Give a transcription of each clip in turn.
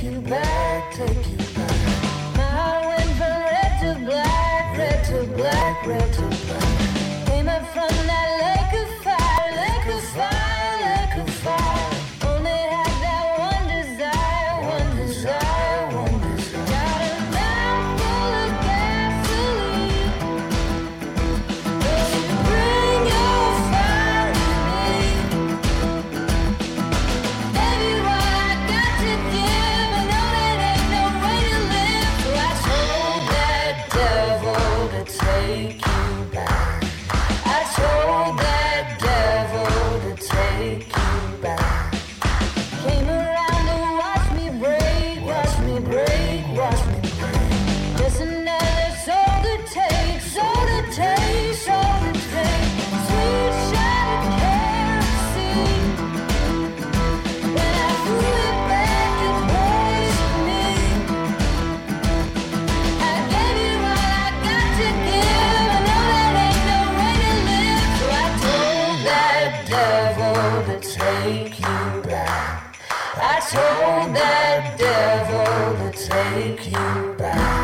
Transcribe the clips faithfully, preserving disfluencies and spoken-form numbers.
take you back, take you back. My heart went from red to black, red to black, red to black. Came up from that lake of fire, lake of fire, lake of fire. Only had that one desire, one desire, one desire. Got a mouth full of gasoline. Will you bring your fire to me? Baby, what I got to give, I know that ain't no way to live. So I told that devil to take you back. I told that devil to take you back. Came around to watch me break, watch me break, watch me break. Just another soul to take, soul to take, soul to take. Sweet shot of kerosene. When I threw it back, it poisoned me. I gave you all I got to give. I know that ain't no way to live. So I told that devil to take you back. I told that devil to take you back.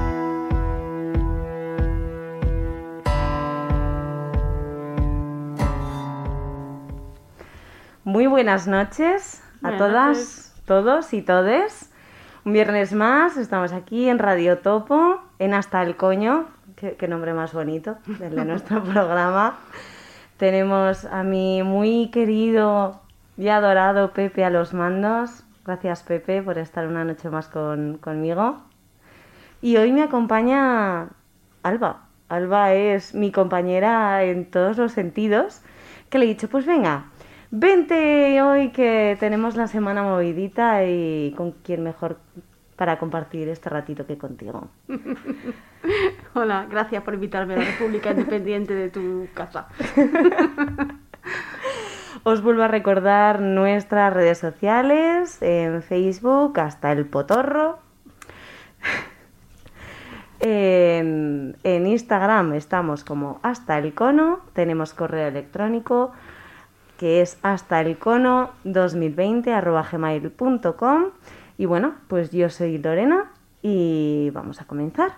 Muy buenas noches a Buenas todas, noches. todos y todes. Un viernes más, estamos aquí en Radio Topo, en Hasta el Coño, qué, qué nombre más bonito, el de nuestro programa. Tenemos a mi muy querido y adorado Pepe a los mandos. Gracias, Pepe, por estar una noche más con, conmigo. Y hoy me acompaña Alba. Alba es mi compañera en todos los sentidos, que le he dicho, pues venga, vente hoy que tenemos la semana movidita y con quién mejor para compartir este ratito que contigo. Hola, gracias por invitarme a la República Independiente de tu casa. Os vuelvo a recordar nuestras redes sociales, en Facebook, Hasta el Potorro. En, en Instagram estamos como Hasta el Cono, tenemos correo electrónico que es hastaelcono dos mil veinte arroba gmail punto com. Y bueno, pues yo soy Lorena y vamos a comenzar.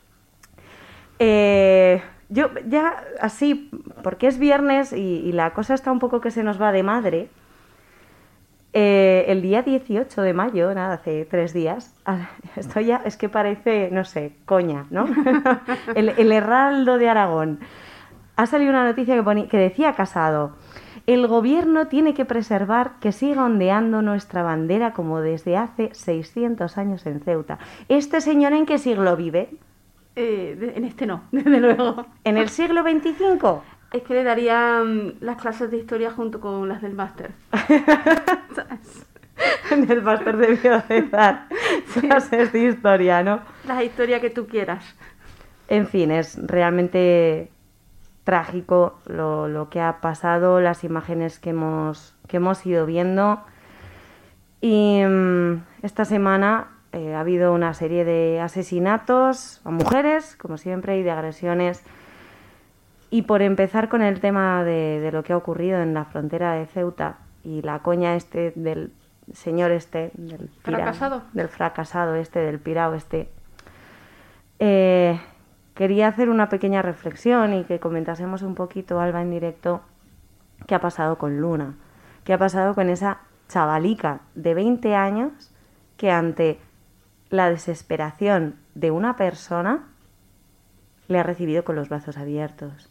Eh, yo ya así, porque es viernes y, y la cosa está un poco que se nos va de madre, eh, el día dieciocho de mayo, nada, hace tres días, esto ya es que parece, no sé, coña, ¿no? el, el Heraldo de Aragón. Ha salido una noticia que, ponía, que decía Casado: el gobierno tiene que preservar que siga ondeando nuestra bandera como desde hace seiscientos años en Ceuta. ¿Este señor en qué siglo vive? Eh, de- en este no, desde luego. ¿En el siglo veinticinco? Es que le darían las clases de historia junto con las del máster. ¿Sabes? En el máster debió de dar clases de historia, ¿no? La historia que tú quieras. En fin, es realmente trágico lo, lo que ha pasado, las imágenes que hemos, que hemos ido viendo. Y mm, esta semana eh, ha habido una serie de asesinatos a mujeres, como siempre, y de agresiones. Y por empezar con el tema de, de lo que ha ocurrido en la frontera de Ceuta y la coña este del señor este, del pirao, ¿Fracasado? del fracasado este, del pirao este, eh, quería hacer una pequeña reflexión y que comentásemos un poquito, Alba, en directo, qué ha pasado con Luna, qué ha pasado con esa chavalica de veinte años que ante la desesperación de una persona le ha recibido con los brazos abiertos.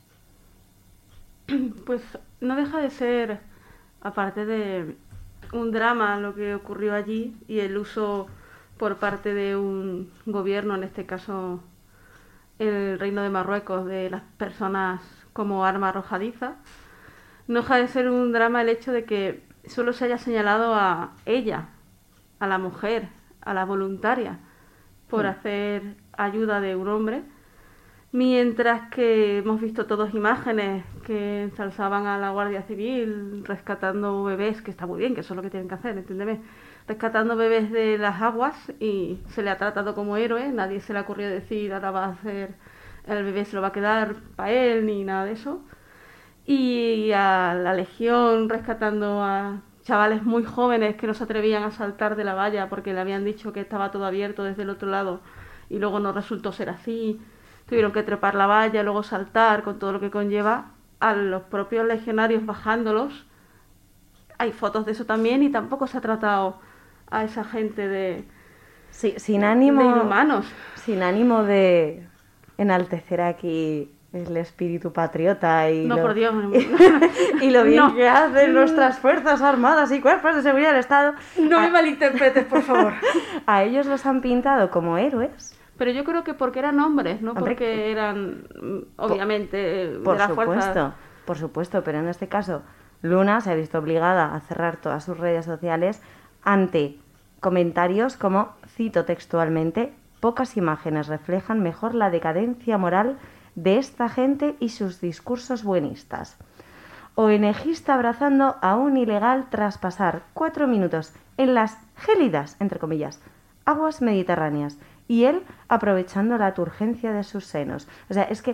Pues no deja de ser, aparte de un drama lo que ocurrió allí y el uso por parte de un gobierno, en este caso el Reino de Marruecos, de las personas como arma arrojadiza, no deja de ser un drama el hecho de que solo se haya señalado a ella, a la mujer, a la voluntaria, por Mm. hacer ayuda de un hombre, mientras que hemos visto todas imágenes que ensalzaban a la Guardia Civil rescatando bebés, que está muy bien, que eso es lo que tienen que hacer, entiéndeme, rescatando bebés de las aguas, y se le ha tratado como héroe. Nadie se le ocurrió decir ahora va a hacer, el bebé se lo va a quedar para él, ni nada de eso. Y a la Legión rescatando a chavales muy jóvenes que no se atrevían a saltar de la valla porque le habían dicho que estaba todo abierto desde el otro lado y luego no resultó ser así. Tuvieron que trepar la valla, luego saltar con todo lo que conlleva, a los propios legionarios bajándolos. Hay fotos de eso también y tampoco se ha tratado a esa gente de, Sí, sin ánimo, de inhumanos. sin ánimo de enaltecer aquí el espíritu patriota y No, lo, por Dios. y lo bien No. que hacen nuestras fuerzas armadas y cuerpos de seguridad del Estado. No me a, malinterpretes, por favor. a ellos los han pintado como héroes. Pero yo creo que porque eran hombres, no Hombre, porque eran, mm, obviamente, Por de las supuesto, fuerzas. por supuesto, pero en este caso Luna se ha visto obligada a cerrar todas sus redes sociales ante comentarios como, cito textualmente, pocas imágenes reflejan mejor la decadencia moral de esta gente y sus discursos buenistas. ONGista abrazando a un ilegal tras pasar cuatro minutos en las gélidas, entre comillas, aguas mediterráneas y él aprovechando la turgencia de sus senos. O sea, es que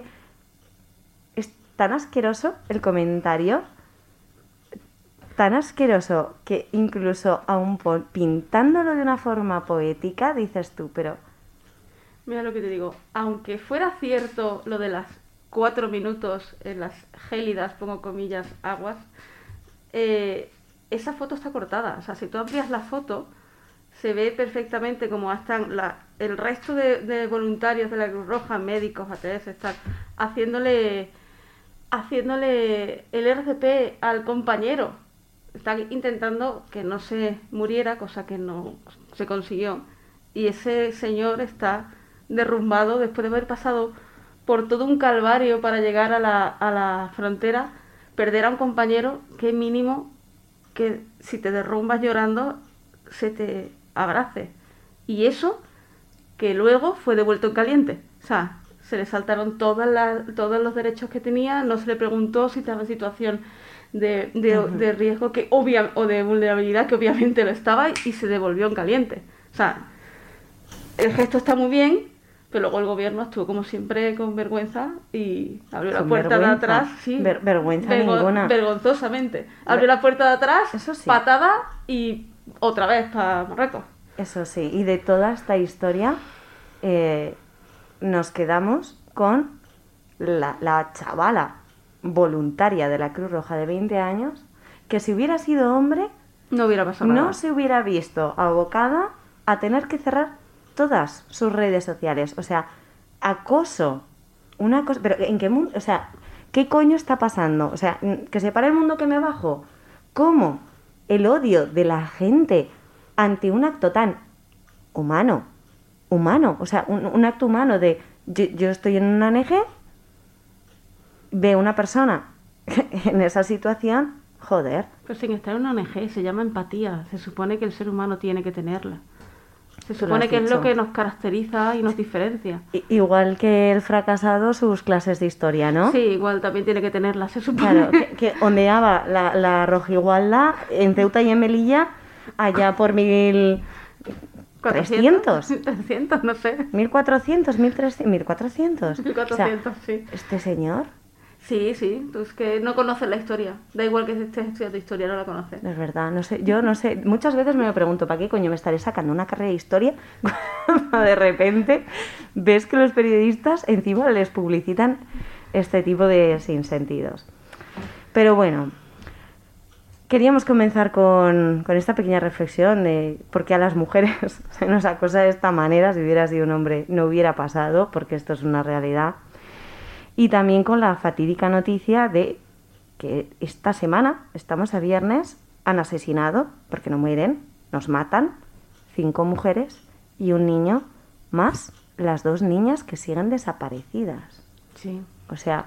es tan asqueroso el comentario, tan asqueroso que incluso aún po- pintándolo de una forma poética dices tú, pero Mira lo que te digo, aunque fuera cierto lo de las cuatro minutos en las gélidas, pongo comillas, aguas, eh, esa foto está cortada. O sea, si tú amplias la foto, se ve perfectamente cómo están la, el resto de, de voluntarios de la Cruz Roja, médicos, A T S, están haciéndole, haciéndole el R C P al compañero. Están intentando que no se muriera, cosa que no se consiguió. Y ese señor está derrumbado después de haber pasado por todo un calvario para llegar a la, a la frontera, perder a un compañero, qué mínimo que si te derrumbas llorando se te abrace. Y eso que luego fue devuelto en caliente. O sea, se le saltaron todas las, todos los derechos que tenía, no se le preguntó si estaba en situación de, de, uh-huh. de riesgo que obvia, o de vulnerabilidad, que obviamente lo estaba, y se devolvió en caliente. O sea, el gesto está muy bien, pero luego el gobierno actuó como siempre con vergüenza y abrió Con la puerta vergüenza. de atrás. Sí, Ver- vergüenza vergo- ninguna. Vergonzosamente. Abrió la puerta de atrás, Eso sí. patada y otra vez para Marruecos. eso sí, y de toda esta historia eh, nos quedamos con la, la chavala voluntaria de la Cruz Roja de veinte años, que si hubiera sido hombre, No hubiera pasado nada. no se hubiera visto abocada a tener que cerrar todas sus redes sociales. O sea, acoso, una cosa... Pero ¿en qué mundo? O sea, ¿qué coño está pasando? O sea, que se para el mundo que me bajo. ¿Cómo? El odio de la gente ante un acto tan humano, humano, o sea, un, un acto humano de yo, yo estoy en una O N G, veo una persona en esa situación, joder. Pero sin estar en una O N G, se llama empatía. Se supone que el ser humano tiene que tenerla. Se Tú lo supone has que es dicho. lo que nos caracteriza y nos diferencia. I- Igual que el fracasado, sus clases de historia, ¿no? Sí, igual también tiene que tenerla, se supone. Claro, que, que ondeaba la, la rojigualda en Ceuta y en Melilla allá por mil trescientos, trescientos, no sé. mil cuatrocientos, mil trescientos, mil cuatrocientos. mil cuatrocientos, sí. Este señor, Sí, sí, tú es que no conoces la historia. Da igual que estés estudiando historia, no la conoces. es verdad, no sé, yo no sé, muchas veces me lo pregunto, ¿para qué coño me estaré sacando una carrera de historia? Cuando de repente ves que los periodistas encima les publicitan este tipo de sinsentidos. Pero bueno, queríamos comenzar con, con esta pequeña reflexión de por qué a las mujeres se nos acosa de esta manera. Si hubiera sido un hombre no hubiera pasado, porque esto es una realidad. Y también con la fatídica noticia de que esta semana, estamos a viernes, han asesinado, porque no mueren, nos matan, cinco mujeres y un niño, más las dos niñas que siguen desaparecidas. Sí. O sea,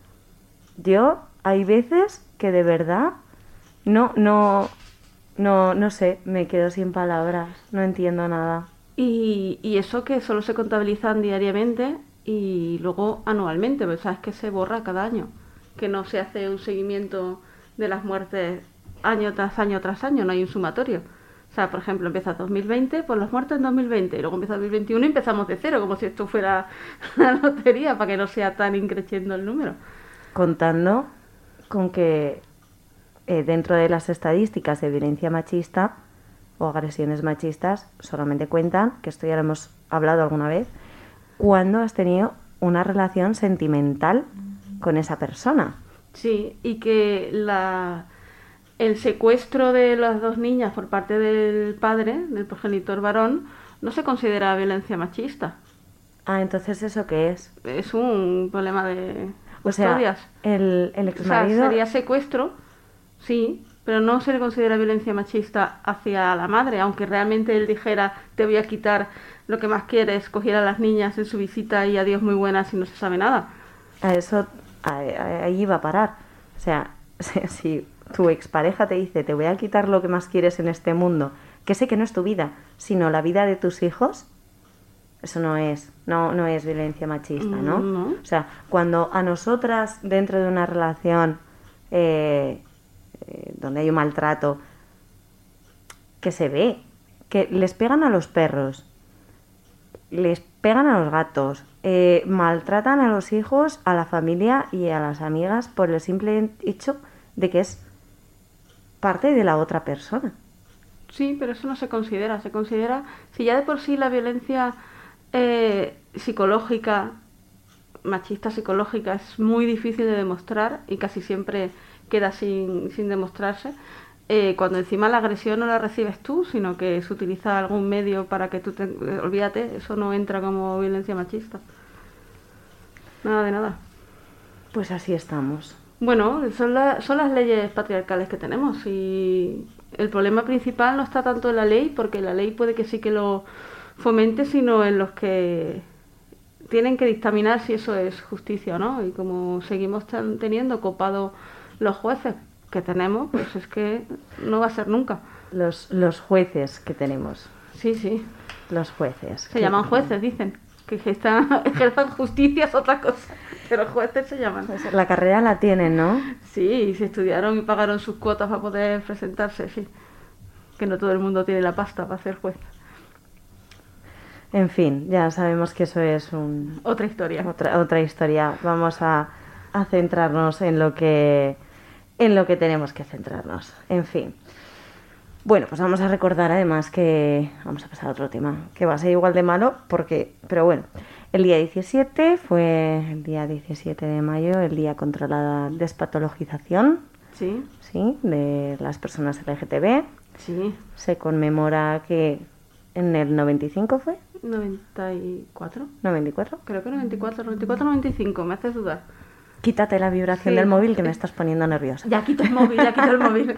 yo hay veces que de verdad no, no, no, no sé, me quedo sin palabras, no entiendo nada. Y, y eso que solo se contabilizan diariamente y luego anualmente, pero sabes que se borra cada año, que no se hace un seguimiento de las muertes año tras año tras año, no hay un sumatorio. O sea, por ejemplo, empieza dos mil veinte, pues los muertos en dos mil veinte, y luego empieza dos mil veintiuno y empezamos de cero, como si esto fuera la lotería, para que no sea tan increciendo el número. Contando con que eh, dentro de las estadísticas de violencia machista o agresiones machistas solamente cuentan, que esto ya lo hemos hablado alguna vez, cuando has tenido una relación sentimental con esa persona. Sí, y que la, el secuestro de las dos niñas por parte del padre, del progenitor varón, no se considera violencia machista. Ah, entonces, ¿eso qué es? Es un problema de O sea, custodias. el, el O sea, exmarido... sería secuestro, sí, pero no se le considera violencia machista hacia la madre, aunque realmente él dijera, te voy a quitar lo que más quieres, cogiera a las niñas en su visita y adiós muy buenas y no se sabe nada. A eso, a- a- ahí va a parar. O sea, si, si tu expareja te dice, te voy a quitar lo que más quieres en este mundo, que sé que no es tu vida, sino la vida de tus hijos, eso no es, no, no es violencia machista, ¿no? Mm, no. O sea, cuando a nosotras, dentro de una relación eh, eh, donde hay un maltrato, que se ve, que les pegan a los perros, les pegan a los gatos, eh, maltratan a los hijos, a la familia y a las amigas por el simple hecho de que es parte de la otra persona. Sí, pero eso no se considera. Se considera, si ya de por sí la violencia eh, psicológica, machista psicológica, es muy difícil de demostrar y casi siempre queda sin, sin demostrarse, eh, cuando encima la agresión no la recibes tú, sino que se utiliza algún medio para que tú te... eh, olvídate, eso no entra como violencia machista. Nada de nada. Pues así estamos. Bueno, son, la- son las leyes patriarcales que tenemos y el problema principal no está tanto en la ley, porque la ley puede que sí que lo fomente, sino en los que tienen que dictaminar si eso es justicia o no. Y como seguimos tan- teniendo copado los jueces que tenemos, pues es que no va a ser nunca. Los, los jueces que tenemos, Sí, sí. los jueces. Se que- llaman jueces, dicen. Que están, ejerzan justicia es otra cosa, pero jueces se llaman. La carrera la tienen, ¿no? Sí, se estudiaron y pagaron sus cuotas para poder presentarse, sí. Que no todo el mundo tiene la pasta para ser juez. En fin, ya sabemos que eso es un, Otra historia. otra, otra historia. Vamos a, a centrarnos en lo que en lo que tenemos que centrarnos. En fin. Bueno, pues vamos a recordar además que vamos a pasar a otro tema, que va a ser igual de malo, porque, pero bueno, el día diecisiete fue el día diecisiete de mayo, el día contra la despatologización, Sí, ¿sí?, de las personas L G T B. sí. Se conmemora que en el noventa y cinco fue, noventa y cuatro. noventa y cuatro. Creo que noventa y cuatro, noventa y cuatro, noventa y cinco. Me haces dudar. Quítate la vibración Sí. del móvil que me estás poniendo nerviosa. Ya quito el móvil, ya quito el móvil.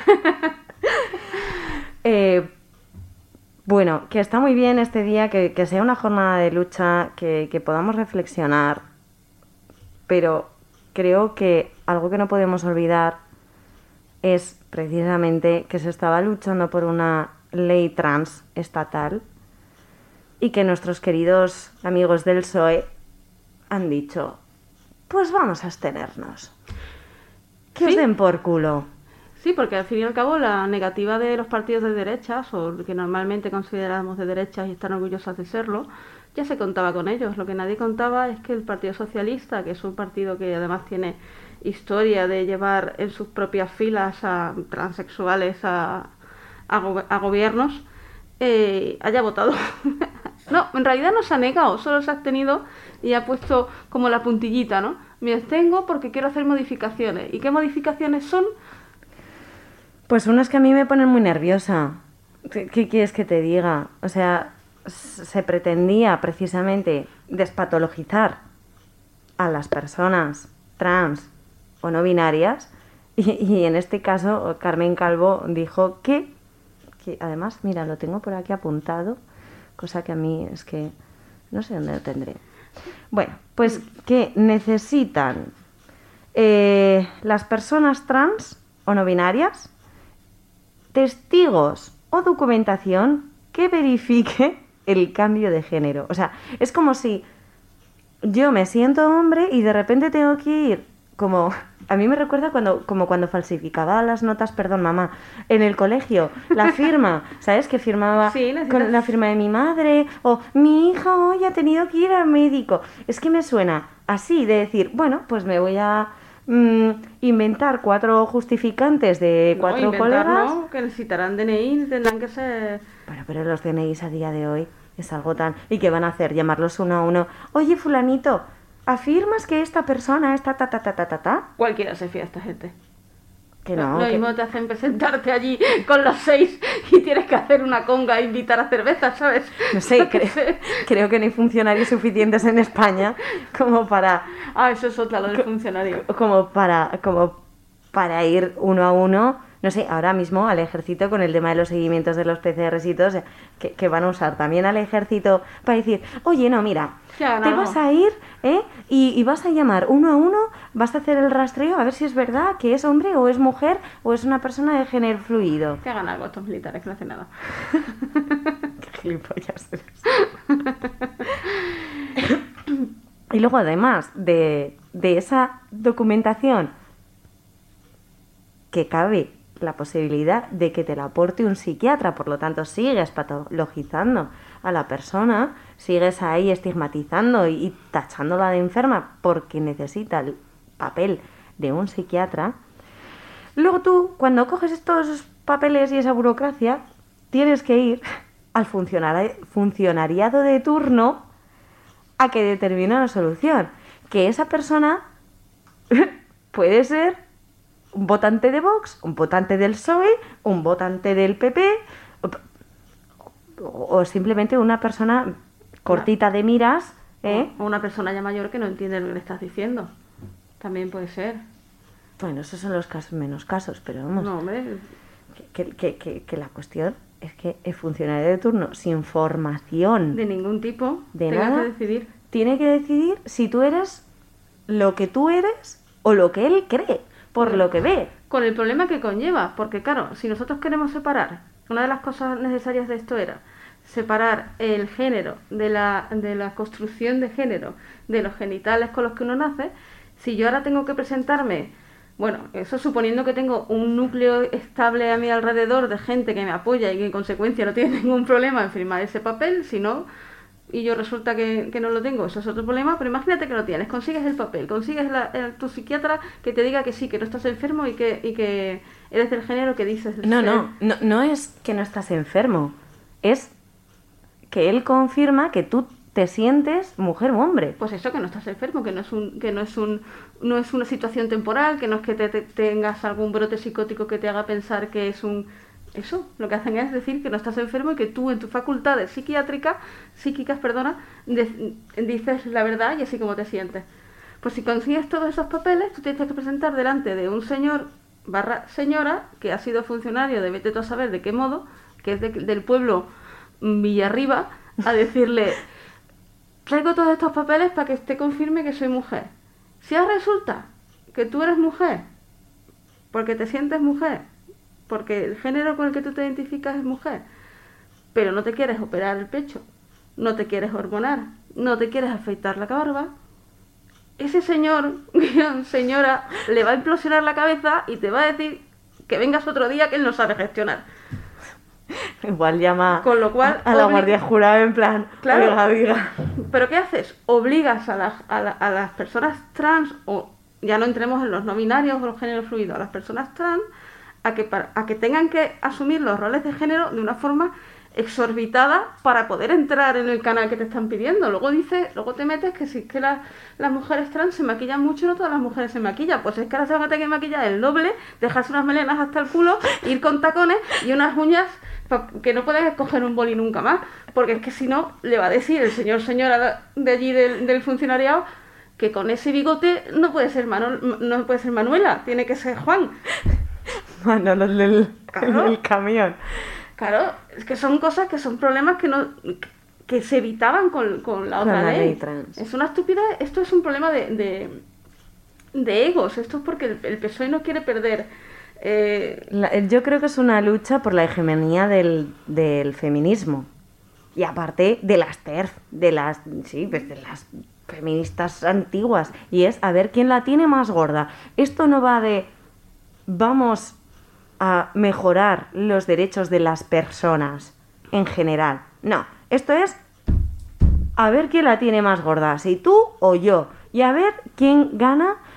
Eh, bueno, que está muy bien este día, que, que sea una jornada de lucha, que, que podamos reflexionar, pero creo que algo que no podemos olvidar es precisamente que se estaba luchando por una ley trans estatal y que nuestros queridos amigos del P S O E han dicho, pues vamos a abstenernos. Que os Sí. den por culo. Sí, porque al fin y al cabo la negativa de los partidos de derechas, o que normalmente consideramos de derechas y están orgullosas de serlo, ya se contaba con ellos. Lo que nadie contaba es que el Partido Socialista, que es un partido que además tiene historia de llevar en sus propias filas a transexuales a, a, go- a gobiernos, eh, haya votado. No, en realidad no se ha negado, solo se ha abstenido y ha puesto como la puntillita, ¿no? Me abstengo porque quiero hacer modificaciones. ¿Y qué modificaciones son? Pues unas que a mí me ponen muy nerviosa. ¿Qué, qué quieres que te diga? O sea, s- se pretendía precisamente despatologizar a las personas trans o no binarias y, y en este caso Carmen Calvo dijo que, que, además, mira, lo tengo por aquí apuntado, cosa que a mí es que no sé dónde lo tendré. Bueno, pues que necesitan eh, las personas trans o no binarias testigos o documentación que verifique el cambio de género. O sea, es como si yo me siento hombre y de repente tengo que ir como... A mí me recuerda cuando, como cuando falsificaba las notas, perdón, mamá, en el colegio, la firma, ¿sabes? Que firmaba Sí, necesitas- con la firma de mi madre, o mi hija hoy ha tenido que ir al médico. Es que me suena así, de decir, bueno, pues me voy a, mm, inventar cuatro justificantes de cuatro no, inventar, colegas. No, que necesitarán D N I, tendrán que ser... Bueno, pero los D N Is a día de hoy es algo tan... ¿Y qué van a hacer? Llamarlos uno a uno. Oye, fulanito, ¿afirmas que esta persona está ta ta ta ta ta ta? Cualquiera se fía a esta gente. Que no, Lo que- mismo te hacen presentarte allí con los seis y tienes que hacer una conga e invitar a cerveza, ¿sabes? No sé, Yo qué cre- sé. creo que no hay funcionarios suficientes en España como para... Ah, eso es otra, lo del funcionario. como para como para ir uno a uno, no sé, ahora mismo al ejército con el tema de los seguimientos de los P C Rs y todo, o sea, que, que van a usar también al ejército para decir, oye, no, mira, Que hagan te algo. vas a ir, ¿eh? Y, y vas a llamar uno a uno, vas a hacer el rastreo a ver si es verdad que es hombre o es mujer o es una persona de género fluido. Que hagan algo estos militares, que no hacen nada. Qué gilipollas eres. Y luego, además de, de esa documentación, que cabe la posibilidad de que te la aporte un psiquiatra, por lo tanto sigues patologizando a la persona, sigues ahí estigmatizando y, y tachándola de enferma porque necesita el papel de un psiquiatra. Luego tú, cuando coges todos esos papeles y esa burocracia, tienes que ir al funcionari- funcionariado de turno a que determine una solución. Que esa persona puede ser un votante de Vox, un votante del P S O E, un votante del P P, o, o simplemente una persona cortita de miras, ¿eh? O una persona ya mayor que no entiende lo que le estás diciendo. También puede ser. Bueno, esos son los casos menos casos, pero vamos, No, hombre. que, que, que, que la cuestión es que el funcionario de turno sin formación De ningún tipo. de tengas nada que decidir. tiene que decidir si tú eres lo que tú eres o lo que él cree, por lo que ve. Con el problema que conlleva, porque claro, si nosotros queremos separar, una de las cosas necesarias de esto era separar el género de la, de la construcción de género, de los genitales con los que uno nace. Si yo ahora tengo que presentarme, bueno, eso suponiendo que tengo un núcleo estable a mi alrededor de gente que me apoya y que en consecuencia no tiene ningún problema en firmar ese papel, si no, y yo resulta que, que no lo tengo, eso es otro problema, pero imagínate que lo tienes, consigues el papel, consigues la, el- tu psiquiatra que te diga que sí, que no estás enfermo y que, y que eres del género que dices. No, ser. no, no, no es que no estás enfermo, es que él confirma que tú te sientes mujer o hombre. Pues eso, que no estás enfermo, que no es un, que no es un, no es una situación temporal, que no es que te, te- tengas algún brote psicótico que te haga pensar que es un... Eso, lo que hacen es decir que no estás enfermo y que tú en tus facultades psiquiátricas, psíquicas, perdona, de- dices la verdad y así como te sientes. Pues si consigues todos esos papeles, tú tienes que presentar delante de un señor barra señora que ha sido funcionario de vete tú a saber de qué modo, que es de- del pueblo mm, Villarriba, a decirle, traigo todos estos papeles para que te confirme que soy mujer. Si ahora resulta que tú eres mujer, porque te sientes mujer, porque el género con el que tú te identificas es mujer, pero no te quieres operar el pecho, no te quieres hormonar, no te quieres afeitar la barba, ese señor, señora, le va a implosionar la cabeza y te va a decir que vengas otro día que él no sabe gestionar. Igual llama Con lo cual, a la obli- guardia jurada en plan, Claro. oiga, oiga. ¿Pero qué haces? Obligas a las, a, la- a las personas trans, o ya no entremos en los no binarios o los géneros fluidos, a las personas trans a que, para- a que tengan que asumir los roles de género de una forma exorbitada para poder entrar en el canal que te están pidiendo. Luego dices, luego te metes que si es que la- las mujeres trans se maquillan mucho, no todas las mujeres se maquillan. Pues es que ahora se van a tener que maquillar el doble, dejarse unas melenas hasta el culo, ir con tacones y unas uñas pa- que no puedes coger un boli nunca más. Porque es que si no, le va a decir el señor señora de allí del, del funcionariado que con ese bigote no puede ser Manu- no puede ser Manuela, tiene que ser Juan. Manolo del, Claro. del camión. Claro, es que son cosas que son problemas que no que se evitaban con, con la Con otra la ley. ley trans. Es una estupidez, esto es un problema de, de, de egos, esto es porque el, el P S O E no quiere perder. eh, La- yo creo que es una lucha por la hegemonía del, del feminismo. Y aparte de las TERF, de las, sí, pues de las feministas antiguas. Y es a ver quién la tiene más gorda. Esto no va de vamos a mejorar los derechos de las personas en general. No, esto es a ver quién la tiene más gorda, si tú o yo. Y a ver quién gana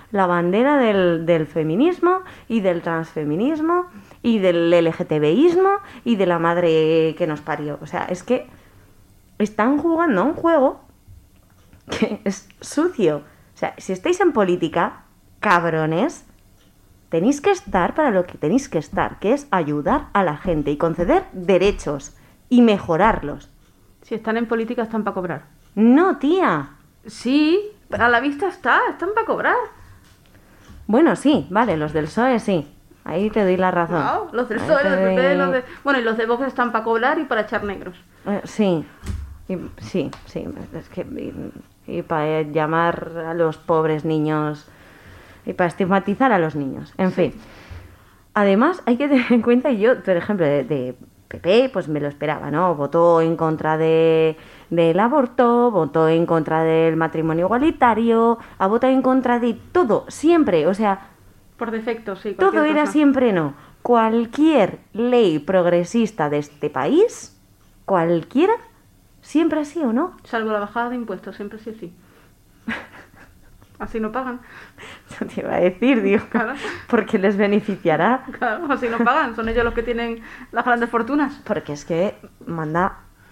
la bandera del, del feminismo y del transfeminismo y del LGTBismo y de la madre que nos parió. O sea, es que están jugando a un juego que es sucio. O sea, si estáis en política, cabrones, tenéis que estar para lo que tenéis que estar, que es ayudar a la gente y conceder derechos y mejorarlos. Si están en política, están para cobrar. No, tía. Sí, a la vista está, están para cobrar. Bueno, sí, vale, los del P S O E sí. Ahí te doy la razón. No, los del Ahí P S O E, te los del P P, doy- los de... Bueno, y los de Vox están para cobrar y para echar negros. Eh, sí, y- sí, sí. Es que, y, y para llamar a los pobres niños y para estigmatizar a los niños. En fin. Además, hay que tener en cuenta, y yo, por ejemplo, de, de P P, pues me lo esperaba, ¿no? Votó en contra de, del aborto, votó en contra del matrimonio igualitario, ha votado en contra de todo, siempre. O sea, Por defecto, sí. todo cualquier era cosa. siempre no. Cualquier ley progresista de este país, cualquiera, siempre ha sido no. Salvo la bajada de impuestos, siempre sí, sí. Así no pagan. Yo te iba a decir, digo, Claro. porque les beneficiará. Claro, así no pagan. Son ellos los que tienen las grandes fortunas. Porque es que manda.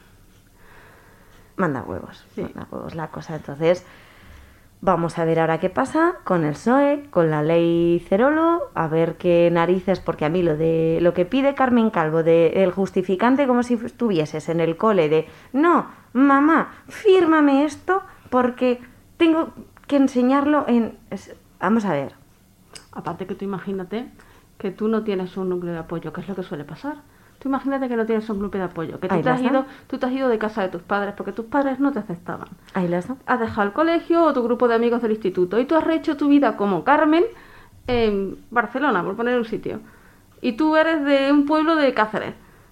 Manda huevos. Sí. Manda huevos la cosa. Entonces, vamos a ver ahora qué pasa con el P S O E, con la ley Cerolo, a ver qué narices, porque a mí lo de lo que pide Carmen Calvo, de el justificante como si estuvieses en el cole de no, mamá, fírmame esto porque tengo que enseñarlo en. es- Vamos a ver. Aparte que tú imagínate que tú no tienes un núcleo de apoyo, que es lo que suele pasar. Tú imagínate que no tienes un núcleo de apoyo, que tú Ahí te, la has está. ido, tú te has ido de casa de tus padres porque tus padres no te aceptaban. Ahí las da. Has dejado el colegio o tu grupo de amigos del instituto y tú has rehecho tu vida como Carmen en Barcelona, por poner un sitio. Y tú eres de un pueblo de Cáceres.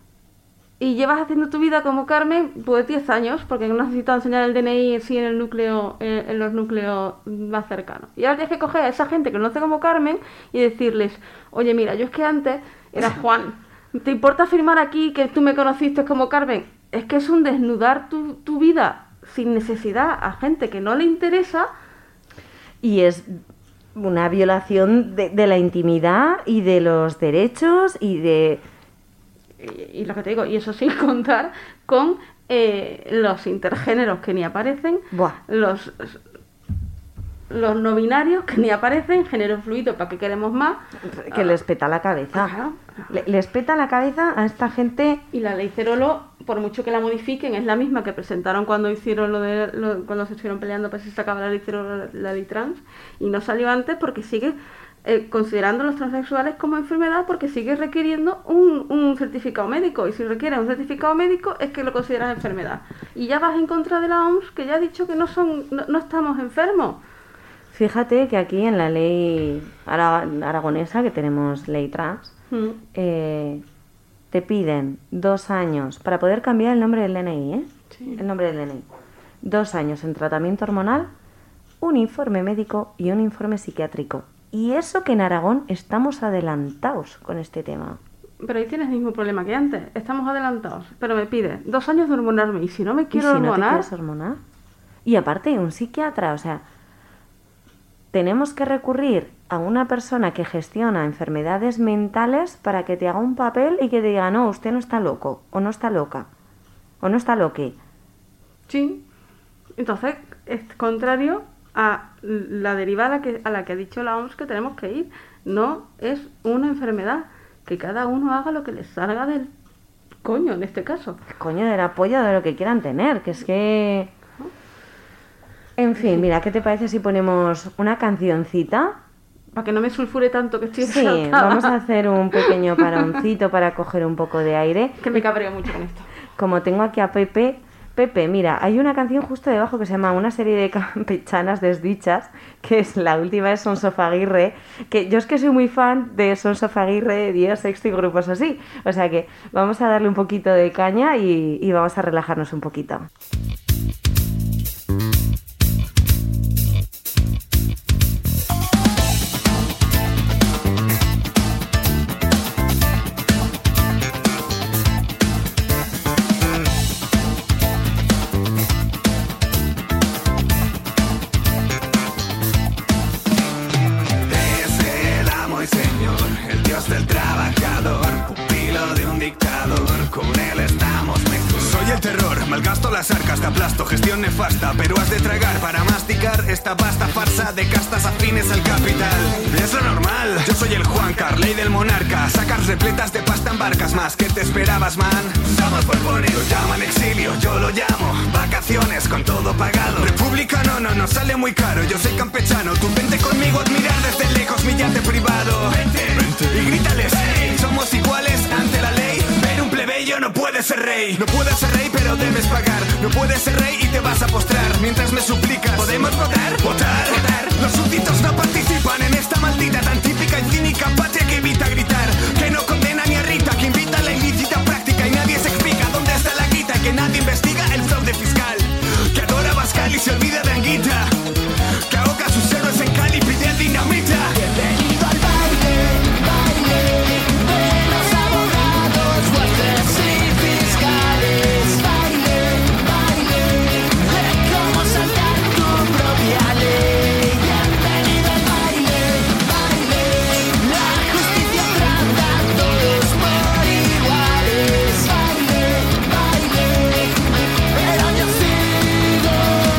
Y llevas haciendo tu vida como Carmen pues diez años, porque no has necesitado enseñar el D N I sí en el núcleo, eh, en los núcleos más cercanos. Y ahora tienes que coger a esa gente que no hace como Carmen y decirles, oye mira, yo es que antes era Juan. ¿Te importa firmar aquí que tú me conociste como Carmen? Es que es un desnudar tu, tu vida sin necesidad a gente que no le interesa. Y es una violación de, de la intimidad y de los derechos y de. Y, y lo que te digo, y eso sin contar con eh, los intergéneros que ni aparecen, Buah. los los no binarios que ni aparecen, género fluido, ¿para qué queremos más? Que les peta la cabeza. Claro. Le- les peta la cabeza a esta gente. Y la ley Cerolo, por mucho que la modifiquen, es la misma que presentaron cuando hicieron lo de lo- cuando se estuvieron peleando para si se sacaba la ley Cerolo, la, la ley trans, y no salió antes porque sigue eh, considerando a los transexuales como enfermedad, porque sigue requiriendo un, un certificado médico, y si requiere un certificado médico es que lo consideras enfermedad. Y ya vas en contra de la O M S, que ya ha dicho que no son no, no estamos enfermos. Fíjate que aquí en la ley ara- aragonesa, que tenemos ley trans, Mm. eh, te piden dos años para poder cambiar el nombre del D N I, ¿eh? Sí. El nombre del D N I. Dos años en tratamiento hormonal, un informe médico y un informe psiquiátrico. Y eso que en Aragón estamos adelantados con este tema. Pero ahí tienes el mismo problema que antes. Estamos adelantados. Pero me pide dos años de hormonarme. Y si no me ¿Y quiero si no te hormonar, quieres hormonar? Y aparte, un psiquiatra, o sea, tenemos que recurrir a una persona que gestiona enfermedades mentales para que te haga un papel y que te diga, no, usted no está loco, o no está loca, o no está loque. sí. Entonces, es contrario a la deriva a la que, a la que ha dicho la O M S que tenemos que ir. No es una enfermedad. Que cada uno haga lo que le salga del coño, en este caso. Coño, del apoyo de lo que quieran tener, que es que... En fin, mira, ¿qué te parece si ponemos una cancioncita? Para que no me sulfure tanto que estoy Sí, exaltada. vamos a hacer un pequeño paroncito para coger un poco de aire. Que me cabreo mucho con esto. Como tengo aquí a Pepe, Pepe, mira, hay una canción justo debajo que se llama Una serie de campechanas desdichas, que es la última de Sons of Aguirre, que yo es que soy muy fan de Sons of Aguirre, Díaz Sexto y grupos así. O sea que vamos a darle un poquito de caña y, y vamos a relajarnos un poquito. nefasta, pero has de tragar para masticar esta vasta farsa de castas afines al capital. Es lo normal, yo soy el Juancar, ley del monarca. Sacas repletas de pasta en barcas, más que te esperabas, man. Somos borbones, lo llaman exilio, yo lo llamo vacaciones con todo pagado. República no, no, no sale muy caro, yo soy campechano. Tú vente conmigo a admirar desde lejos mi yate privado. Vente, vente y grítales, hey, somos iguales ante la ley. Pero un plebeyo no puede ser rey. No puedes ser rey pero debes pagar. No puedes ser rey y te vas a postrar mientras me suplicas. ¿Podemos votar? ¿Votar? ¿Votar? Los súbditos no participan en esta maldita tan típica y cínica patria que evita gritar, que no condena ni a Rita, que invita a la ilícita práctica y nadie se explica dónde está la guita, y que nadie investiga el fraude fiscal, que adora a Bascal y se olvida de Anguita, que ahoga sus héroes en Cali y pide dinamita. Bienvenido al baile, baile de los abogados, jueces y fiscales. Baile, baile de cómo saltar tu propia ley. Bienvenido al baile, baile. La justicia trata a todos por iguales. Baile, baile, pero yo sigo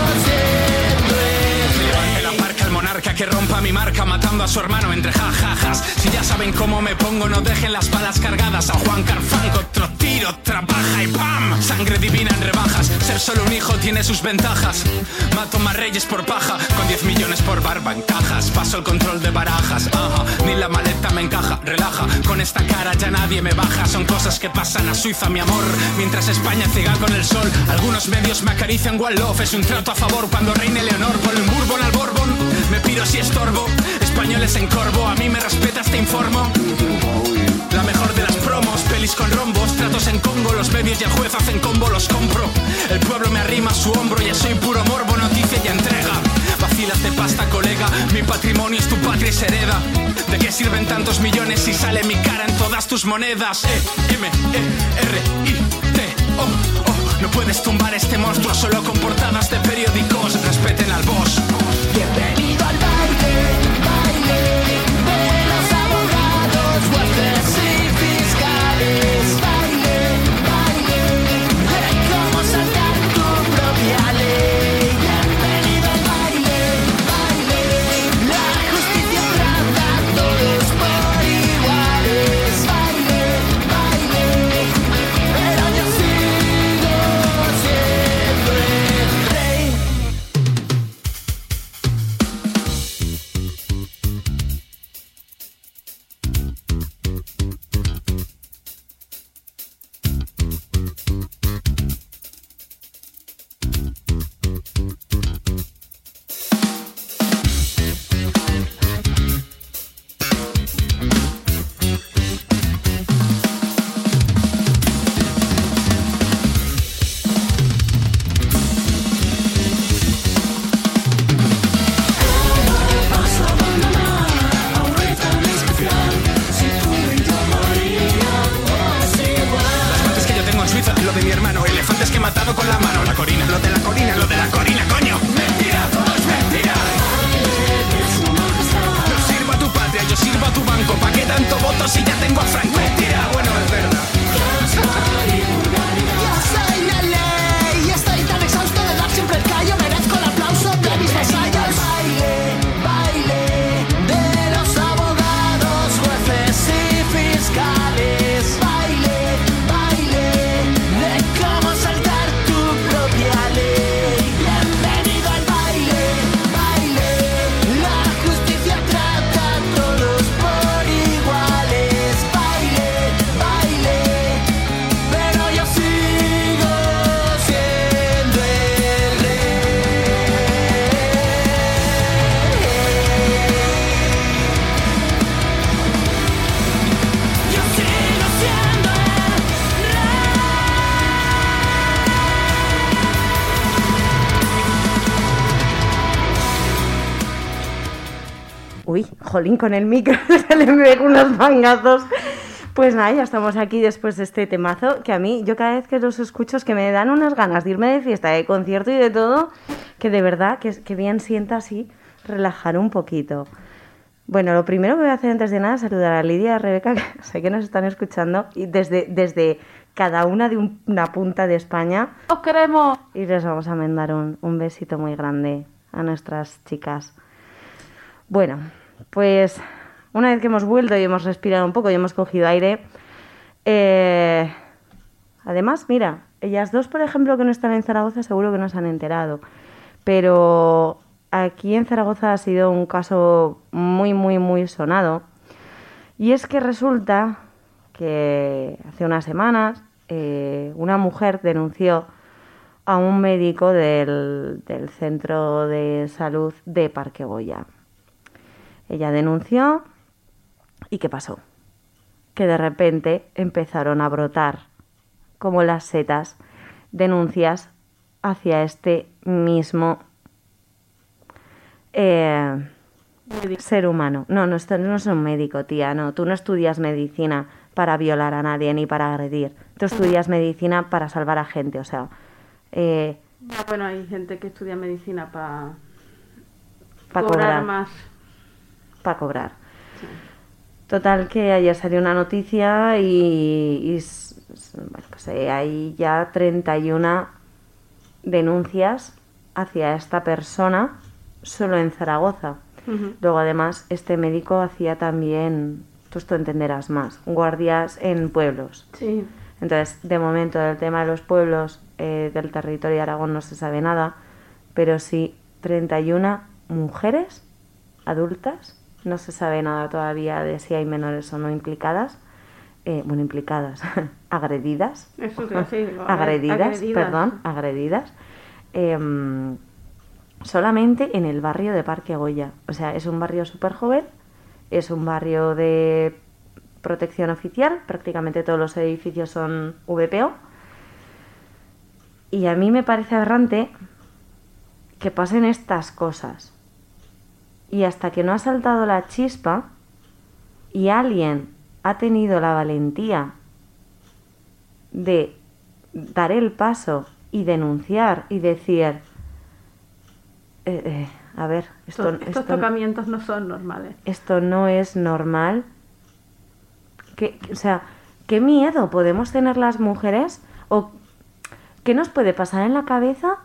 siendo el Levante la marca al monarca que rompa mi marca matando a su hermano entre jajajas. Si ya saben cómo me pongo, no dejen las balas cargadas. Al Juan Carfanco otro tiro, trabaja y ¡pam! Sangre divina en rebajas. Ser solo un hijo tiene sus ventajas. Mato más reyes por paja, con diez millones por barba en cajas. Paso el control de barajas, ajá. Ni la maleta me encaja, relaja. Con esta cara ya nadie me baja. Son cosas que pasan a Suiza, mi amor. Mientras España ciega con el sol. Algunos medios me acarician One Love. Es un trato a favor cuando reine Leonor. Ponle un bourbon al Borbón. Me piro si estorbo. Españoles en corvo, a mí me respetas, te informo. La mejor de las promos, pelis con rombos, tratos en Congo, los medios y el juez hacen combo, los compro. El pueblo me arrima a su hombro, ya soy puro morbo, noticia y entrega. Vacilas de pasta, colega, mi patrimonio es tu patria y se hereda. ¿De qué sirven tantos millones si sale mi cara en todas tus monedas? E, M, E, R, I, T, O, O. No puedes tumbar este monstruo solo con portadas de periódicos. Respeten al boss. Bienvenido al baile, baile de los abogados, jueces y fiscales. Baile, baile de cómo saltar tu propia ley. Bienvenido al baile, baile. La justicia trata a todos por iguales. Baile, baile, pero yo sigo siendo el rey. Las mates que yo tengo en Suiza, lo de mi hermano. Elefantes que he matado con la mano. La corina, lo de la corina, lo de la corina, coño. Mentira, todo es mentira. No sirvo a tu patria, yo sirvo a tu banco. ¿Pa' qué tanto voto si ya tengo a Franco? Mentira, bueno, es verdad. Yo soy la ley y estoy tan exhausto de dar siempre el callo. Merezco el aplauso de mis vasallos. Baile, baile de los abogados, jueces y fiscales. Baile, baile de cómo saltar tu propia ley. Bienvenido al baile, baile. La justicia trata a todos por iguales. Baile, baile. Pero yo sigo siendo el rey. Yo sigo siendo el Uy, jolín, con el micro se le ve unos mangazos. Pues nada, ya estamos aquí después de este temazo, que a mí, yo cada vez que los escucho es que me dan unas ganas de irme de fiesta, de concierto y de todo, que de verdad, que, que bien sienta así, relajar un poquito. Bueno, lo primero que voy a hacer antes de nada es saludar a Lidia y a Rebeca, que sé que nos están escuchando, y desde, desde cada una de un- una punta de España. ¡Os queremos! Y les vamos a mandar un, un besito muy grande a nuestras chicas. Bueno, pues una vez que hemos vuelto y hemos respirado un poco y hemos cogido aire, eh, además, mira, ellas dos, por ejemplo, que no están en Zaragoza, seguro que no se han enterado. Pero aquí en Zaragoza ha sido un caso muy, muy, muy sonado. Y es que resulta que hace unas semanas eh, una mujer denunció a un médico del, del centro de salud de Parque Goya. Ella denunció y ¿qué pasó? Que de repente empezaron a brotar como las setas denuncias hacia este mismo eh, ser humano. No, no, esto no es un médico, tía, no. Tú no estudias medicina para violar a nadie ni para agredir. Tú estudias medicina para salvar a gente, o sea... Eh, Bueno, hay gente que estudia medicina para Pa cobrar cobrar. más. para cobrar. Total, que ayer salió una noticia y, y s- s- bueno, pues, eh, hay ya treinta y una denuncias hacia esta persona solo en Zaragoza. Ujú. Luego, además, este médico hacía también, tú esto entenderás más, guardias en pueblos. Sí. Entonces, de momento, del tema de los pueblos eh, del territorio de Aragón no se sabe nada, pero sí treinta y una mujeres adultas, no se sabe nada todavía de si hay menores o no implicadas, eh, bueno, implicadas, agredidas, Eso sí, sí, digo, agredidas, agredidas. perdón, agredidas, em, solamente en el barrio de Parque Goya. O sea, es un barrio súper joven, es un barrio de protección oficial, prácticamente todos los edificios son V P O. Y a mí me parece aberrante que pasen estas cosas. Y hasta que no ha saltado la chispa y alguien ha tenido la valentía de dar el paso y denunciar y decir, eh, eh, a ver, esto, Estos, estos esto- tocamientos no son normales. esto no es normal. ¿Qué, o sea, qué miedo podemos tener las mujeres o qué nos puede pasar en la cabeza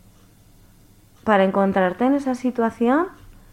para encontrarte en esa situación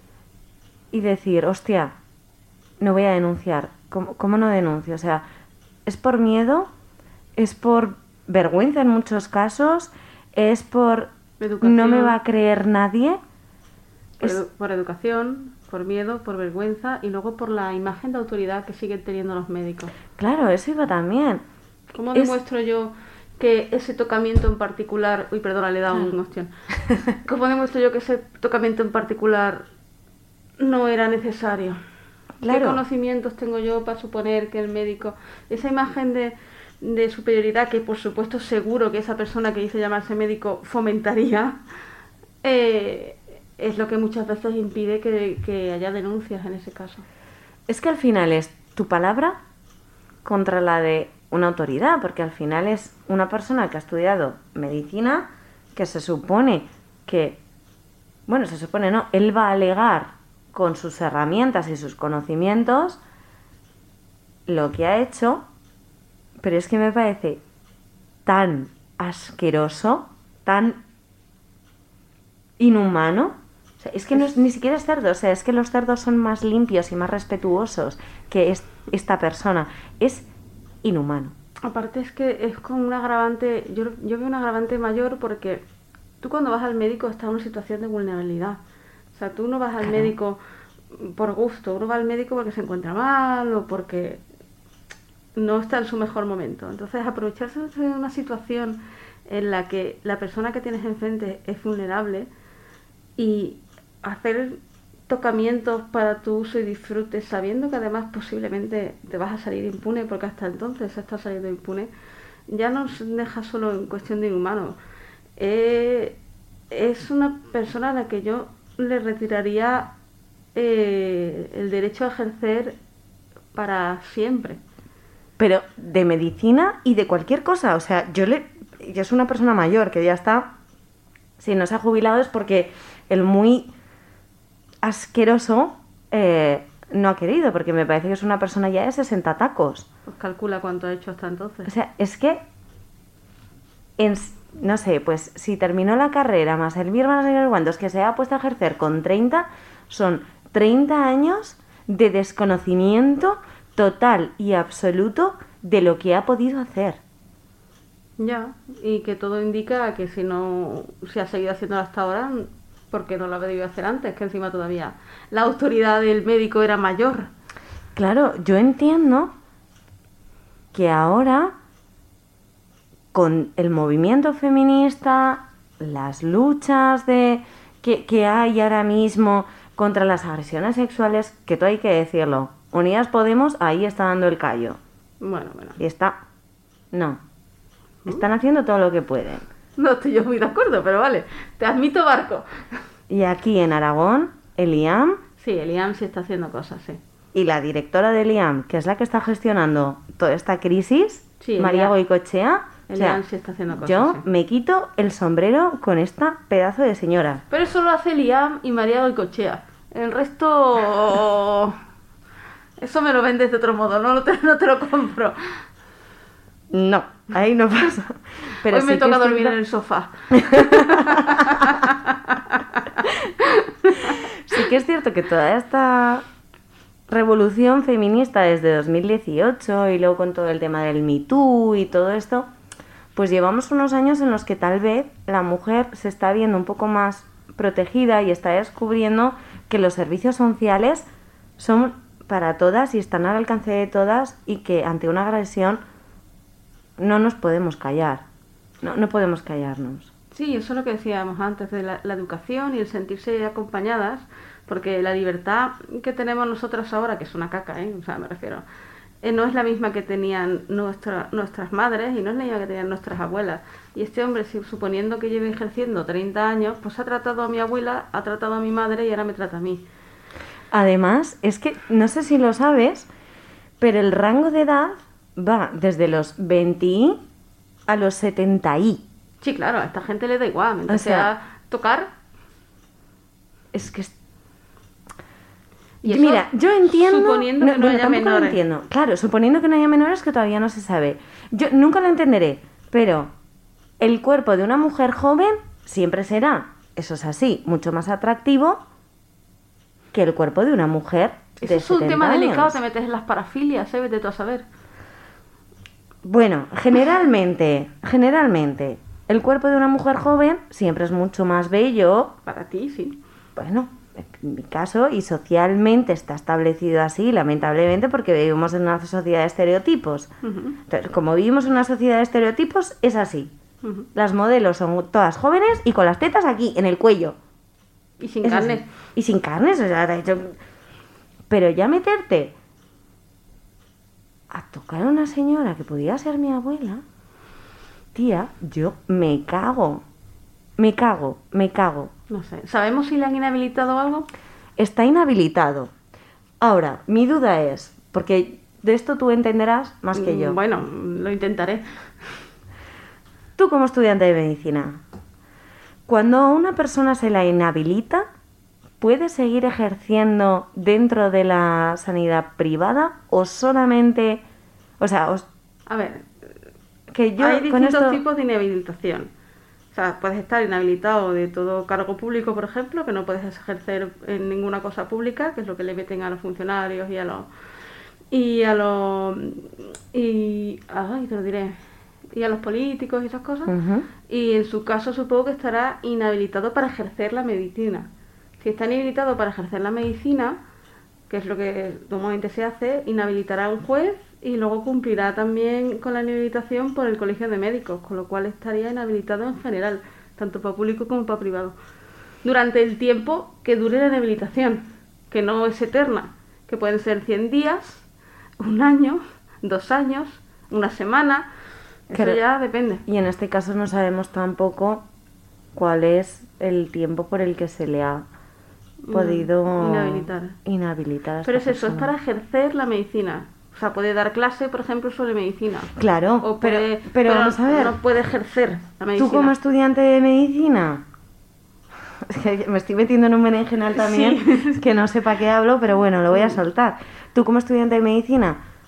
y decir, hostia, no voy a denunciar. ¿Cómo, cómo no denuncio? O sea, ¿es por miedo? ¿Es por vergüenza en muchos casos? ¿Es por Educación. no me va a creer nadie? Por, Es- edu- por educación, por miedo, por vergüenza y luego por la imagen de autoridad que siguen teniendo los médicos. Claro, eso iba también. ¿Cómo Es- demuestro yo que ese tocamiento en particular... Uy, perdona, le he dado un ostión. ¿Cómo demuestro yo que ese tocamiento en particular no era necesario? ¿Qué Claro. conocimientos tengo yo para suponer que el médico... Esa imagen de, de superioridad que, por supuesto, seguro que esa persona que dice llamarse médico fomentaría, eh, es lo que muchas veces impide que, que haya denuncias en ese caso. Es que al final es tu palabra contra la de una autoridad, porque al final es una persona que ha estudiado medicina, que se supone que, bueno, se supone no, él va a alegar con sus herramientas y sus conocimientos lo que ha hecho, pero es que me parece tan asqueroso, tan inhumano. O sea, es que no es, ni siquiera es cerdo, o sea, es que los cerdos son más limpios y más respetuosos que es- esta persona. Es inhumano. Aparte es que es con un agravante, yo, yo veo un agravante mayor porque tú cuando vas al médico estás en una situación de vulnerabilidad. O sea, tú no vas al Claro. médico por gusto, uno va al médico porque se encuentra mal o porque no está en su mejor momento. Entonces, aprovecharse de una situación en la que la persona que tienes enfrente es vulnerable y hacer tocamientos para tu uso y disfrute, sabiendo que además posiblemente te vas a salir impune, porque hasta entonces estás saliendo impune, ya no se deja solo en cuestión de inhumano. Eh, es una persona a la que yo le retiraría eh, el derecho a ejercer para siempre. Pero de medicina y de cualquier cosa. O sea, yo le. Yo es una persona mayor que ya está. Si no se ha jubilado es porque el muy asqueroso eh, no ha querido, porque me parece que es una persona ya de sesenta tacos. Pues calcula cuánto ha hecho hasta entonces. O sea, es que, en, no sé, pues si terminó la carrera más el mi hermano no sé cuántos que se ha puesto a ejercer con treinta, son treinta años de desconocimiento total y absoluto de lo que ha podido hacer. Ya, y que todo indica que si no se ha seguido haciéndolo hasta ahora, ¿por qué no lo ha debido hacer antes? Que encima todavía la autoridad del médico era mayor. Claro, yo entiendo que ahora, con el movimiento feminista, las luchas de que, que hay ahora mismo contra las agresiones sexuales, que todo hay que decirlo, Unidas Podemos ahí está dando el callo. Bueno, bueno. Y está... No. Están haciendo todo lo que pueden. No estoy yo muy de acuerdo, pero vale. Te admito barco. Y aquí en Aragón, el I A M Sí, el I A M sí está haciendo cosas, sí. y la directora del I A M, que es la que está gestionando toda esta crisis, Sí, el María I A M. Goicoechea, El o sea, I A M sí está haciendo cosas, yo sí. me quito el sombrero con esta pedazo de señora. Pero eso lo hace el I A M y María Goicoechea. El resto... Eso me lo vendes de otro modo, no, te, no te lo compro. No, ahí no pasa. Pero Hoy me sí que toca es dormir cierto- en el sofá. Sí que es cierto que toda esta revolución feminista desde dos mil dieciocho y luego con todo el tema del Me Too y todo esto, pues llevamos unos años en los que tal vez la mujer se está viendo un poco más protegida y está descubriendo que los servicios sociales son para todas y están al alcance de todas y que ante una agresión no nos podemos callar, no, no podemos callarnos. Sí, eso es lo que decíamos antes de la, la educación y el sentirse acompañadas, porque la libertad que tenemos nosotras ahora, que es una caca, ¿eh? O sea, me refiero, eh, no es la misma que tenían nuestra, nuestras madres y no es la misma que tenían nuestras abuelas. Y este hombre, si, suponiendo que lleve ejerciendo treinta años, pues ha tratado a mi abuela, ha tratado a mi madre y ahora me trata a mí. Además, es que no sé si lo sabes, pero el rango de edad va desde los veinte a los setenta y. Sí, claro, a esta gente le da igual, mientras O sea, sea tocar. Es que... es- Y eso Mira, yo entiendo... suponiendo que no bueno, haya tampoco lo menores. entiendo. Claro, suponiendo que no haya menores que todavía no se sabe. Yo nunca lo entenderé, pero el cuerpo de una mujer joven siempre será, eso es así, mucho más atractivo que el cuerpo de una mujer Eso de es un setenta tema años. delicado, te metes en las parafilias, ¿eh? Vete tú a saber. Bueno, generalmente, generalmente, el cuerpo de una mujer joven siempre es mucho más bello. Para ti, sí. Bueno, en mi caso, y socialmente está establecido así, lamentablemente, porque vivimos en una sociedad de estereotipos. Ujú, Entonces, como vivimos en una sociedad de estereotipos, es así. ujú. Las modelos son todas jóvenes y con las tetas aquí, en el cuello. Y sin Es así. carne. Y sin carnes, o sea, de hecho... Pero ya meterte a tocar a una señora que podía ser mi abuela, tía, yo me cago. Me cago, me cago. No sé. ¿Sabemos si le han inhabilitado algo? Está inhabilitado. Ahora, mi duda es, porque de esto tú entenderás más que yo. Mm, Bueno, lo intentaré. Tú como estudiante de medicina, cuando a una persona se la inhabilita, ¿puede seguir ejerciendo dentro de la sanidad privada o solamente, o sea, os- A ver, que yo hay con distintos esto tipos de inhabilitación. O sea, puedes estar inhabilitado de todo cargo público, por ejemplo, que no puedes ejercer en ninguna cosa pública, que es lo que le meten a los funcionarios y a los... Y a los... Y... Ay, te lo diré. Y a los políticos y esas cosas. Ujú. Y en su caso supongo que estará inhabilitado para ejercer la medicina. Si está inhabilitado para ejercer la medicina, que es lo que normalmente se hace, inhabilitará a un juez y luego cumplirá también con la inhabilitación por el Colegio de Médicos, con lo cual estaría inhabilitado en general, tanto para público como para privado, durante el tiempo que dure la inhabilitación, que no es eterna, que pueden ser cien días, un año, dos años, una semana, eso Claro. ya depende. Y en este caso no sabemos tampoco cuál es el tiempo por el que se le ha podido Inhabilitar. inhabilitar a Pero es esta eso, es persona. para ejercer la medicina. O sea, puede dar clase, por ejemplo, sobre medicina. Claro, O pero, puede- pero vamos a ver, no puede ejercer la medicina. tú como estudiante de medicina, es que me estoy metiendo en un berenjenal también, que no sé para qué hablo, pero bueno, lo voy a soltar. Tú como estudiante de medicina,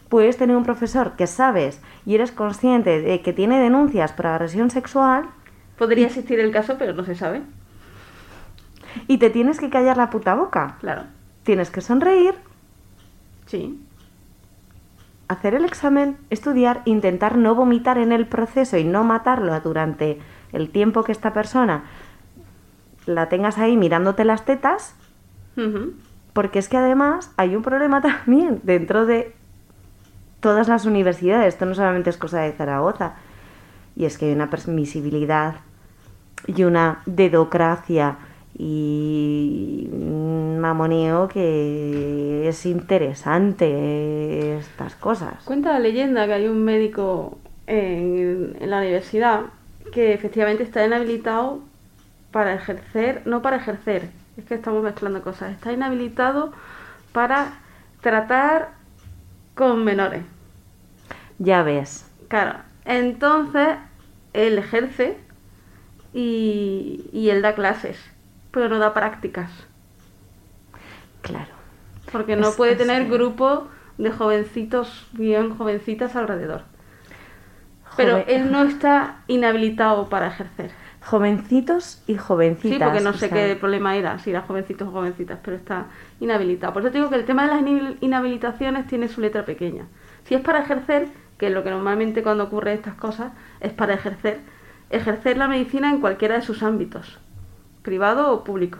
puedes tener un profesor que sabes y eres consciente de que tiene denuncias por agresión sexual Podría existir el caso, pero no se sabe. y te tienes que callar la puta boca. Claro. Tienes que sonreír, Sí. hacer el examen, estudiar, intentar no vomitar en el proceso y no matarlo durante el tiempo que esta persona la tengas ahí mirándote las tetas, Ujú. porque es que además hay un problema también dentro de todas las universidades. Esto no solamente es cosa de Zaragoza, y es que hay una permisibilidad y una dedocracia y un mamoneo que es interesante, estas cosas. Cuenta la leyenda que hay un médico en, en la universidad que efectivamente está inhabilitado para ejercer, no para ejercer, es que estamos mezclando cosas, está inhabilitado para tratar con menores. Ya ves. Claro, entonces él ejerce y, y él da clases, pero no da prácticas, Claro. porque no Es- puede es tener que- grupo de jovencitos, bien jovencitas alrededor. Pero Joven- él no está inhabilitado para ejercer. Jovencitos y jovencitas. Sí, porque no o sé sea, qué problema era, si era jovencitos o jovencitas, pero está inhabilitado. Por eso te digo que el tema de las inhabil- inhabilitaciones tiene su letra pequeña. Si es para ejercer, que es lo que normalmente cuando ocurre estas cosas, es para ejercer, ejercer la medicina en cualquiera de sus ámbitos, privado o público.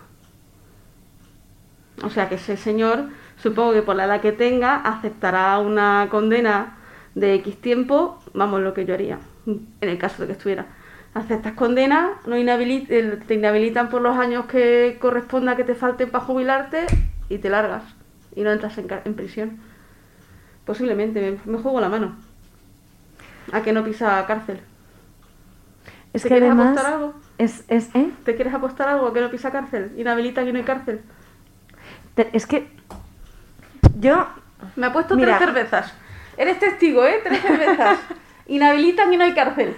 O sea que ese señor, supongo que por la edad que tenga, aceptará una condena de X tiempo, vamos, lo que yo haría, en el caso de que estuviera. Aceptas condena, no inhabilit- eh, te inhabilitan por los años que corresponda que te falten para jubilarte y te largas y no entras en, ca- en prisión. Posiblemente, me, me juego la mano. A que no pisa cárcel. Es ¿Te que quieres además apostar algo? es, es, ¿eh? ¿Te quieres apostar algo a que no pisa cárcel? Inhabilitan y no hay cárcel. Te- es que yo Me ha puesto Mira. tres cervezas. Eres testigo, ¿eh? Tres cervezas. Inhabilitan y no hay cárcel.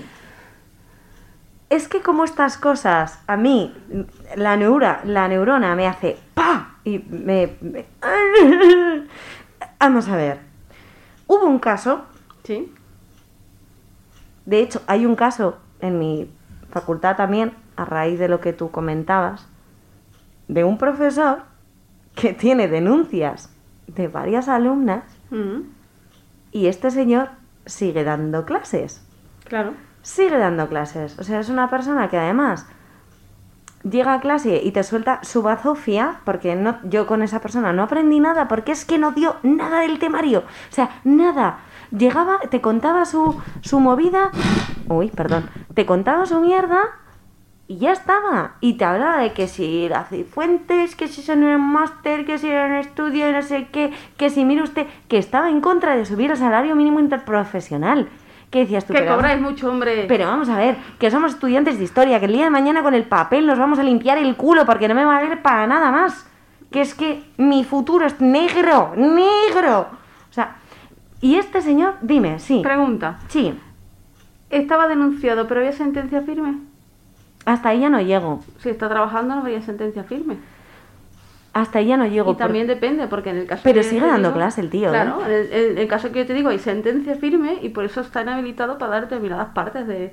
es que como estas cosas a mí la neura, la neurona me hace ¡pa! Y me, me- vamos a ver. Hubo un caso, Sí. de hecho hay un caso en mi facultad también, a raíz de lo que tú comentabas, de un profesor que tiene denuncias de varias alumnas Mm, y este señor sigue dando clases. claro. Sigue dando clases. O sea, es una persona que además llega a clase y te suelta su bazofia, porque no, yo con esa persona no aprendí nada, porque es que no dio nada del temario. O sea, nada. Llegaba, te contaba su, su movida, uy, perdón, te contaba su mierda y ya estaba. Y te hablaba de que si era Cifuentes, que si son un máster, que si era un estudio, no sé qué, que si mire usted, que estaba en contra de subir el salario mínimo interprofesional. ¿Qué decías tú? Que Pero- cobráis mucho, hombre. pero vamos a ver, que somos estudiantes de historia, que el día de mañana con el papel nos vamos a limpiar el culo porque no me va a valer para nada más. Que es que mi futuro es negro, negro. O sea, y este señor, dime, sí, Pregunta. sí, Estaba denunciado, pero había sentencia firme. hasta ahí ya no llego, Si está trabajando, no habría sentencia firme. hasta ahí ya no llego. Y también depende, porque en el caso Pero que sigue te dando digo- clase el tío, Claro, ¿eh? en el, en el caso que yo te digo, hay sentencia firme y por eso está inhabilitado para dar determinadas partes de,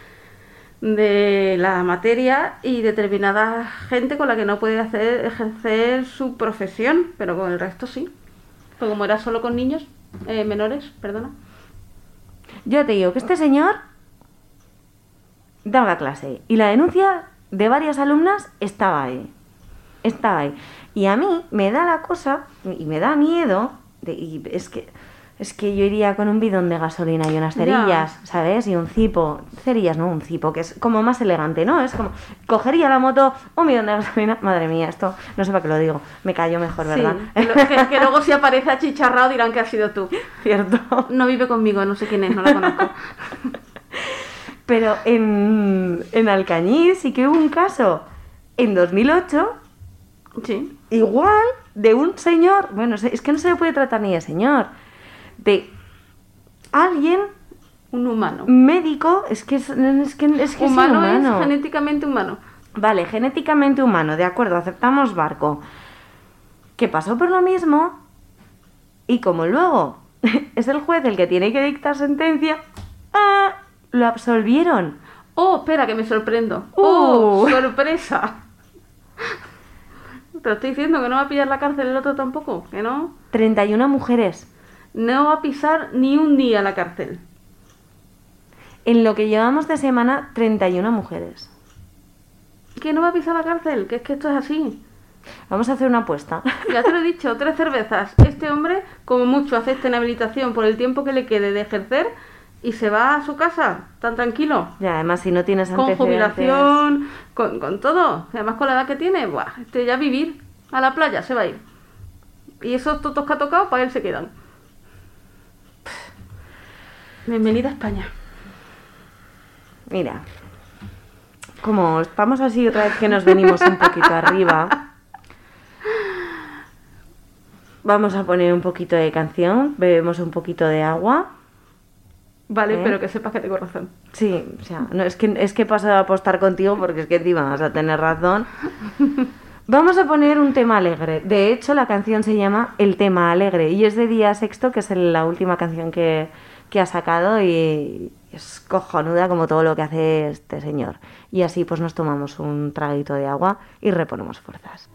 de la materia y determinada gente con la que no puede hacer ejercer su profesión, pero con el resto sí. Pues como era solo con niños, eh, menores, perdona. Yo te digo que este señor daba clase y la denuncia de varias alumnas estaba ahí. Estaba ahí. Y a mí me da la cosa y me da miedo. De, y es que es que yo iría con un bidón de gasolina y unas Ya. cerillas, ¿sabes? Y un cipo. Cerillas, no, un cipo, que es como más elegante, ¿no? Es como, cogería la moto, un bidón de gasolina. Madre mía, esto no sé para qué lo digo. Me callo mejor, ¿verdad? Sí, que, lo- que- que luego si aparece achicharrado dirán que has sido tú. Cierto. No vive conmigo, no sé quién es, no la conozco. Pero en, en Alcañiz sí que hubo un caso en dos mil ocho, Sí. igual, de un señor, bueno, es que no se le puede tratar ni de señor, de alguien Un humano. médico, es que es, es que es, que es Humano inhumano. es genéticamente humano. Vale, genéticamente humano, de acuerdo, aceptamos barco. Que pasó por lo mismo y como luego es el juez el que tiene que dictar sentencia. ¡Ah! Lo absolvieron. Oh, espera, que me sorprendo. Uh. ¡Oh, sorpresa! Te estoy diciendo que no va a pillar la cárcel el otro tampoco, que no. treinta y una mujeres. No va a pisar ni un día la cárcel. En lo que llevamos de semana, treinta y una mujeres. Que no va a pisar la cárcel, que es que esto es así. Vamos a hacer una apuesta. Ya te lo he dicho, tres cervezas. Este hombre, como mucho, acepta inhabilitación por el tiempo que le quede de ejercer y se va a su casa, tan tranquilo. Y además, si no tienes Con antecedentes... jubilación, con, con todo. Además, con la edad que tiene, buah, este ya vivir a la playa se va a ir. Y esos totos que ha tocado, para él se quedan. Bienvenida a España. Mira, como estamos así otra vez que nos venimos un poquito arriba, vamos a poner un poquito de canción, bebemos un poquito de agua. Vale, ¿Eh? pero que sepas que tengo razón. Sí, o sea, no, es que es que paso a apostar contigo porque es que encima vas a tener razón. Vamos a poner un tema alegre. De hecho, la canción se llama El tema alegre y es de Día Sexto, que es la última canción que, que ha sacado y es cojonuda como todo lo que hace este señor. Y así pues nos tomamos un traguito de agua y reponemos fuerzas.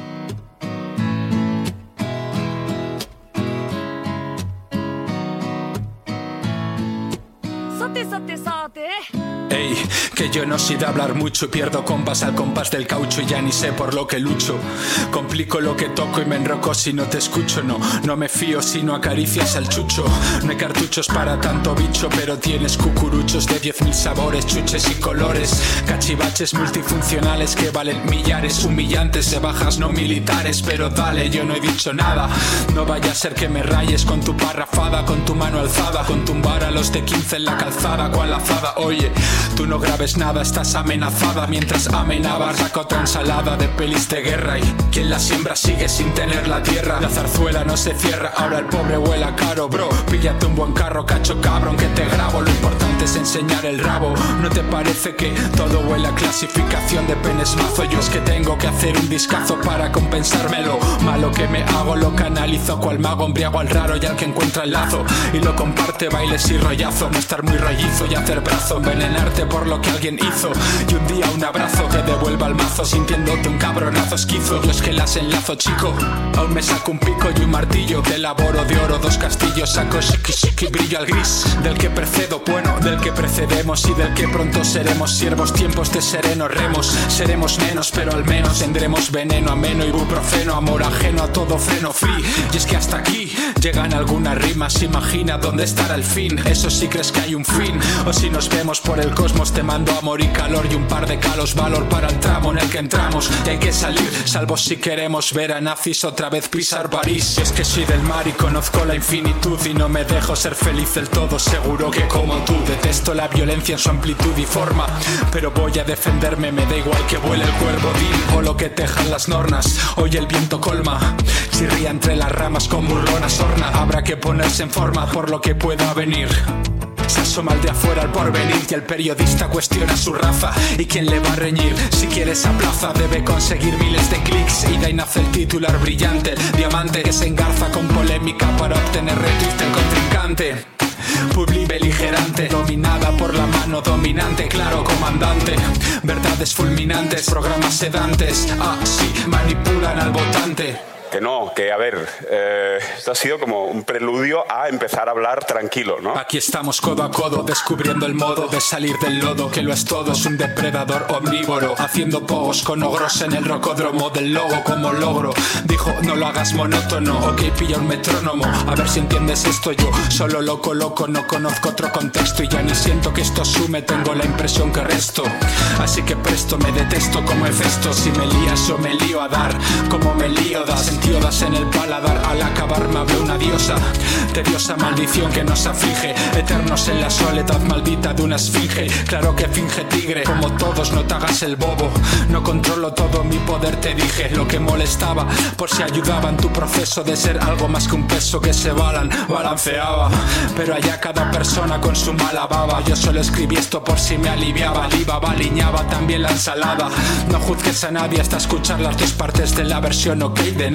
Sote, sote, sote. Ey, que yo no soy de hablar mucho y pierdo compás al compás del caucho y ya ni sé por lo que lucho. Complico lo que toco y me enroco si no te escucho, no, no me fío si no acaricias al chucho. No hay cartuchos para tanto bicho, pero tienes cucuruchos de diez mil sabores, chuches y colores. Cachivaches multifuncionales que valen millares, humillantes de bajas no militares. Pero dale, yo no he dicho nada, no vaya a ser que me rayes con tu parrafada, con tu mano alzada, con tumbar a los de quince en la calzada, cual lazada, oye. Tú no grabes nada, estás amenazada mientras amenabas saca otra ensalada de pelis de guerra. Y quien la siembra sigue sin tener la tierra. La zarzuela no se cierra, ahora el pobre huela caro, bro. Píllate un buen carro, cacho cabrón, que te grabo. Lo importante es enseñar el rabo. ¿No te parece que todo huele a clasificación de penes mazo? Yo es que tengo que hacer un discazo para compensármelo. Malo que me hago, lo canalizo cual mago, embriago al raro y al que encuentra el lazo. Y lo comparte, bailes y rollazo. No estar muy rollizo y hacer brazo, envenenarte por lo que alguien hizo. Y un día un abrazo te devuelva al mazo sintiéndote un cabronazo esquizo. Yo es que las enlazo, chico. Aún me saco un pico y un martillo. Te elaboro de oro dos castillos. Saco shiki shiki, brillo al gris. Del que precedo, bueno, del que precedemos y del que pronto seremos siervos. Tiempos de serenos remos. Seremos menos, pero al menos tendremos veneno ameno, ibuprofeno, amor ajeno a todo freno free. Y es que hasta aquí llegan algunas rimas. Imagina dónde estará el fin. Eso si crees que hay un fin. O si nos vemos por el cosmos, te mando amor y calor y un par de calos, valor para el tramo en el que entramos. Y hay que salir, salvo si queremos ver a nazis otra vez pisar París. Y es que soy del mar y conozco la infinitud y no me dejo ser feliz del todo, seguro que como tú. Detesto la violencia en su amplitud y forma, pero voy a defenderme, me da igual que vuele el cuervo vil o lo que tejan las nornas. Hoy el viento colma, chirría entre las ramas con burrona sorna. Habrá que ponerse en forma por lo que pueda venir. Se asoma al de afuera al porvenir y el periodista cuestiona su raza. ¿Y quién le va a reñir? Si quiere esa plaza debe conseguir miles de clics y de ahí nace el titular brillante, el diamante que se engarza con polémica para obtener retweet del contrincante. Publi beligerante, dominada por la mano dominante, claro, comandante. Verdades fulminantes, programas sedantes, así manipulan al votante. Que no, que a ver, eh, esto ha sido como un preludio a empezar a hablar tranquilo, ¿no? Aquí estamos codo a codo, descubriendo el modo de salir del lodo, que lo es todo, es un depredador omnívoro, haciendo pogos con ogros en el rocódromo del logo como logro. Dijo, no lo hagas monótono, ok, pilla un metrónomo, a ver si entiendes esto, yo solo lo coloco, no conozco otro contexto y ya ni siento que esto sume, tengo la impresión que resto. Así que presto, me detesto como Hefesto, si me lías yo me lío a dar, como me lío das. Diodas en el paladar, al acabar me habló una diosa. Tediosa maldición que nos aflige, eternos en la soledad maldita de una esfinge. Claro que finge tigre, como todos no te hagas el bobo. No controlo todo mi poder, te dije lo que molestaba, por si ayudaba en tu proceso de ser algo más que un peso que se balan, balanceaba. Pero allá cada persona con su mala baba. Yo solo escribí esto por si me aliviaba. Libaba, aliñaba también la ensalada. No juzgues a nadie hasta escuchar las dos partes de la versión, ok, de nada.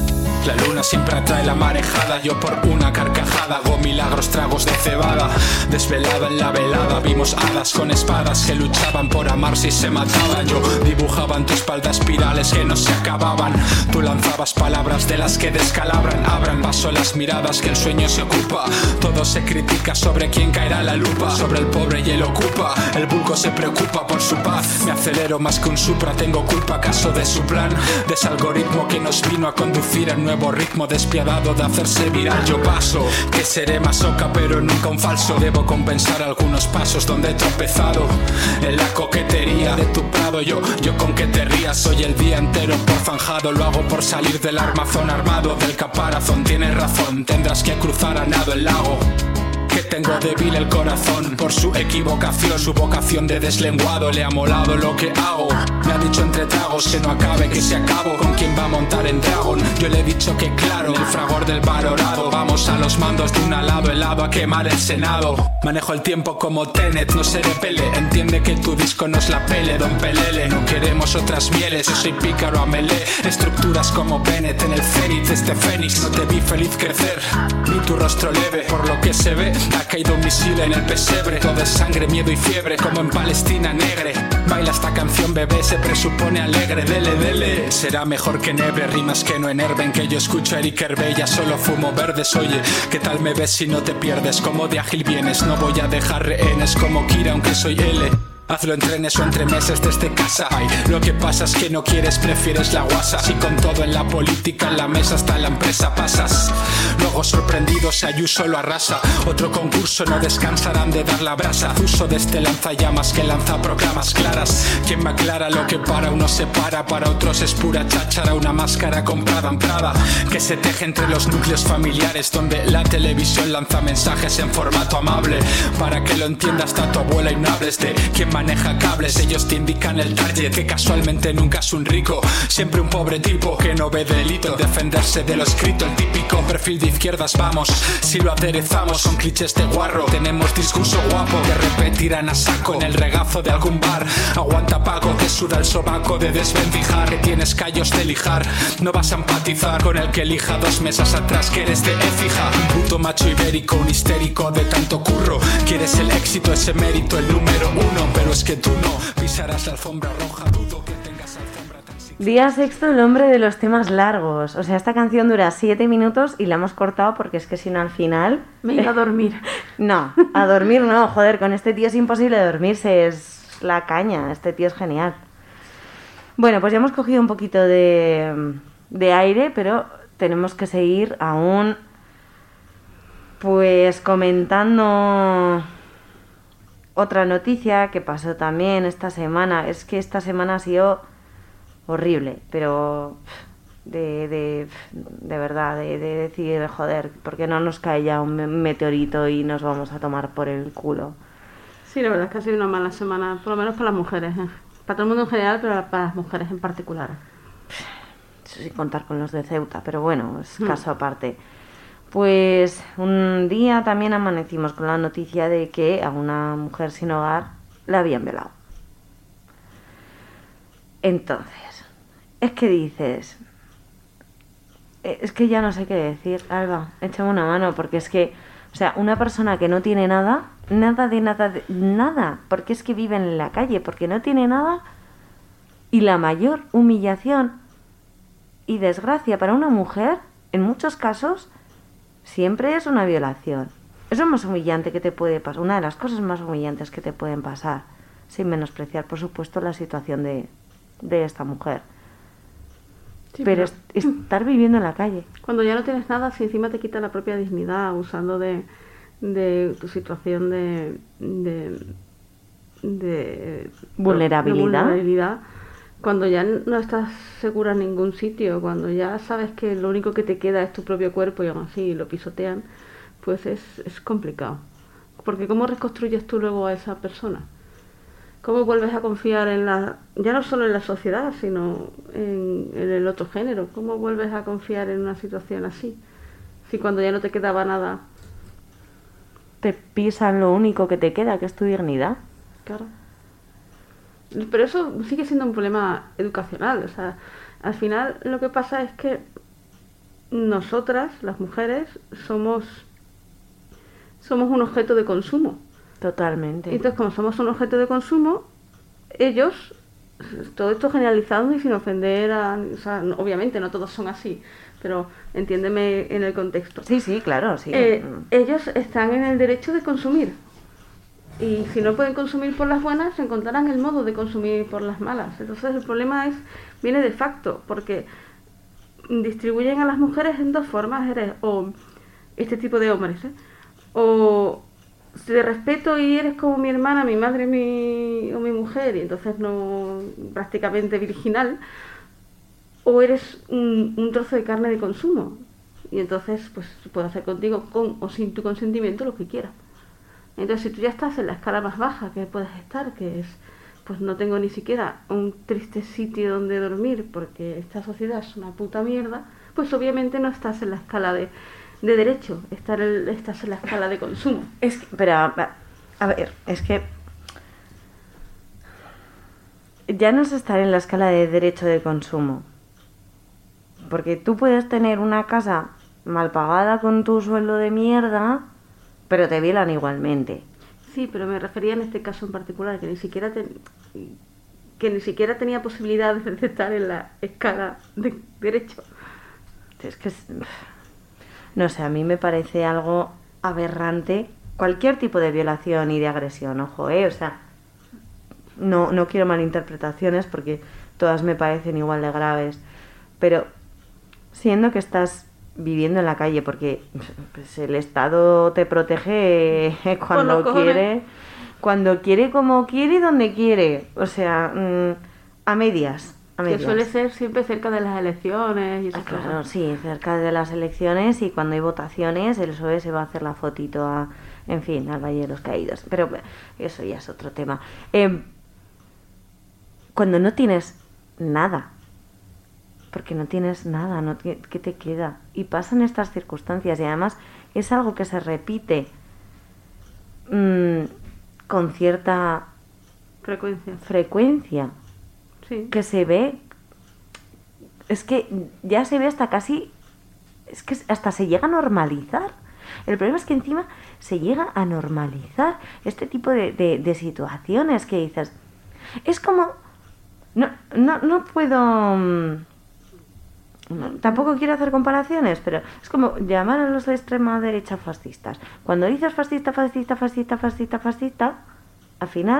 La luna siempre atrae la marejada, yo por una carcajada hago milagros, tragos de cebada. Desvelada en la velada vimos hadas con espadas que luchaban por amarse y se mataban. Yo dibujaba en tu espalda espirales que no se acababan. Tú lanzabas palabras de las que descalabran. Abran paso las miradas que el sueño se ocupa. Todo se critica sobre quién caerá la lupa. Sobre el pobre y el ocupa. El vulgo se preocupa por su paz. Me acelero más que un supra, tengo culpa acaso de su plan. De ese algoritmo que nos vino a conducir a nuevo ritmo despiadado de hacerse viral. Yo paso, que seré masoca pero nunca un falso. Debo compensar algunos pasos donde he tropezado. En la coquetería de tu prado yo, yo con que te rías. Soy el día entero por zanjado. Lo hago por salir del armazón armado del caparazón. Tienes razón, tendrás que cruzar a nado el lago. Que tengo débil el corazón por su equivocación, su vocación de deslenguado. Le ha molado lo que hago. Me ha dicho entre tragos que no acabe, que se acabó. ¿Con quién va a montar en Dragon? Yo le he dicho que claro, el fragor del valorado. Vamos a los mandos de un alado helado a quemar el senado. Manejo el tiempo como Tenet, no seré Pele. Entiende que tu disco nos la pele, Don Pelele. No queremos otras mieles, yo soy pícaro a melé. Estructuras como Bennett en el cenit de este fénix. No te vi feliz crecer, ni tu rostro leve. Por lo que se ve, ha caído un misil en el pesebre. Todo es sangre, miedo y fiebre, como en Palestina negre. Baila esta canción, bebé, se presupone alegre. Dele, dele, será mejor que nebre. Rimas que no enerven, que yo escucho a Eric Hervé. Ya solo fumo verdes, oye, ¿qué tal me ves si no te pierdes? Como de ágil vienes, no voy a dejar rehenes. Como Kira, aunque soy L. Hazlo en trenes o entre meses desde casa. Ay, lo que pasa es que no quieres, prefieres la guasa. Si con todo en la política, en la mesa hasta en la empresa pasas. Luego sorprendidos Ayuso lo arrasa. Otro concurso, no descansarán de dar la brasa. Uso de este lanzallamas que lanza proclamas claras. Quien me aclara lo que para uno se para, para otros es pura cháchara. Una máscara comprada en Prada que se teje entre los núcleos familiares, donde la televisión lanza mensajes en formato amable. Para que lo entienda hasta tu abuela y no hables de quien maneja cables. Ellos te indican el target, que casualmente nunca es un rico, siempre un pobre tipo que no ve delito. Defenderse de lo escrito, el típico perfil de izquierdas. Vamos, si lo aderezamos con clichés de guarro, tenemos discurso guapo que repetirán a saco en el regazo de algún bar. Aguanta pago, que suda el sobaco de desventijar, que tienes callos de lijar. No vas a empatizar con el que elija dos mesas atrás, que eres de Écija. Un puto macho ibérico, un histérico de tanto curro. Quieres el éxito, ese mérito, el número uno, pero es que tú no pisarás la alfombra roja. Dudo que tengas alfombra tan siquiera. Día sexto, el hombre de los temas largos. O sea, esta canción dura siete minutos y la hemos cortado porque es que si no al final... Me iba a dormir. No, a dormir no, joder, con este tío es imposible dormirse, es la caña, este tío es genial. Bueno, pues ya hemos cogido un poquito de, de aire, pero tenemos que seguir aún pues comentando otra noticia que pasó también esta semana. Es que esta semana ha sido horrible, pero de, de, de verdad, de, de decir, joder, ¿por qué no nos cae ya un meteorito y nos vamos a tomar por el culo? Sí, la verdad es que ha sido una mala semana, por lo menos para las mujeres, ¿eh? Para todo el mundo en general, pero para las mujeres en particular. Eso sin contar con los de Ceuta, pero bueno, es caso aparte. Pues un día también amanecimos con la noticia de que a una mujer sin hogar la habían violado. Entonces, es que dices... Es que ya no sé qué decir, Alba, échame una mano, porque es que... O sea, una persona que no tiene nada, nada de nada, de, nada, porque es que vive en la calle, porque no tiene nada, y la mayor humillación y desgracia para una mujer, en muchos casos, siempre es una violación. Es lo más humillante que te puede pasar, una de las cosas más humillantes que te pueden pasar, sin menospreciar, por supuesto, la situación de, de esta mujer. Sí, pero, pero es, estar viviendo en la calle. Cuando ya no tienes nada, si encima te quita la propia dignidad, usando de, de tu situación de, de, de vulnerabilidad. de vulnerabilidad, cuando ya no estás segura en ningún sitio, cuando ya sabes que lo único que te queda es tu propio cuerpo y aún así lo pisotean, pues es, es complicado. Porque ¿cómo reconstruyes tú luego a esa persona? ¿Cómo vuelves a confiar en la, ya no solo en la sociedad, sino en, en el otro género? ¿Cómo vuelves a confiar en una situación así? Si cuando ya no te quedaba nada... Te pisan lo único que te queda, que es tu dignidad. Claro. Pero eso sigue siendo un problema educacional. O sea, al final lo que pasa es que nosotras, las mujeres, somos, somos un objeto de consumo. Totalmente. Entonces, como somos un objeto de consumo, ellos, todo esto generalizado y sin ofender a... O sea, no- obviamente no todos son así, pero entiéndeme en el contexto. Sí, sí, claro, sí. Eh, Mm. ellos están en el derecho de consumir. Y si no pueden consumir por las buenas, encontrarán el modo de consumir por las malas. Entonces el problema es viene de facto, porque distribuyen a las mujeres en dos formas, eres o este tipo de hombres, ¿eh? O te respeto y eres como mi hermana, mi madre mi, o mi mujer, y entonces no prácticamente virginal, o eres un, un trozo de carne de consumo, y entonces pues puedo hacer contigo con o sin tu consentimiento lo que quiera. Entonces si tú ya estás en la escala más baja que puedes estar, que es pues no tengo ni siquiera un triste sitio donde dormir porque esta sociedad es una puta mierda, pues obviamente no estás en la escala de, de derecho, estar el- estás en la escala de consumo. Es que, pero, a, a ver, es que ya no es estar en la escala de derecho de consumo. Porque tú puedes tener una casa mal pagada con tu sueldo de mierda, pero te violan igualmente. Sí, pero me refería en este caso en particular, que ni siquiera ten- que ni siquiera tenía posibilidades de estar en la escala de derecho. Es que, es- no sé, a mí me parece algo aberrante cualquier tipo de violación y de agresión, ojo, ¿eh? O sea, no, no quiero malinterpretaciones porque todas me parecen igual de graves, pero siendo que estás viviendo en la calle, porque pues, el Estado te protege cuando cojones. quiere, cuando quiere, como quiere y donde quiere, o sea, mm, a medias, a Que medias. suele ser siempre cerca de las elecciones y Ah, esas claro, cosas. sí, cerca de las elecciones y cuando hay votaciones el P S O E se va a hacer la fotito a, en fin, al Valle de los Caídos. Pero eso ya es otro tema. Eh, cuando no tienes nada, porque no tienes nada, no ti- ¿qué te queda? Y pasan estas circunstancias y además es algo que se repite mm, con cierta Frecuencia. frecuencia, Sí. que se ve, es que ya se ve hasta casi, es que hasta se llega a normalizar. El problema es que encima se llega a normalizar este tipo de, de, de situaciones que dices, es como, no, no, no puedo, mm, no, tampoco quiero hacer comparaciones, pero es como llamar a los de extrema derecha fascistas. Cuando dices fascista, fascista, fascista, fascista, fascista, al final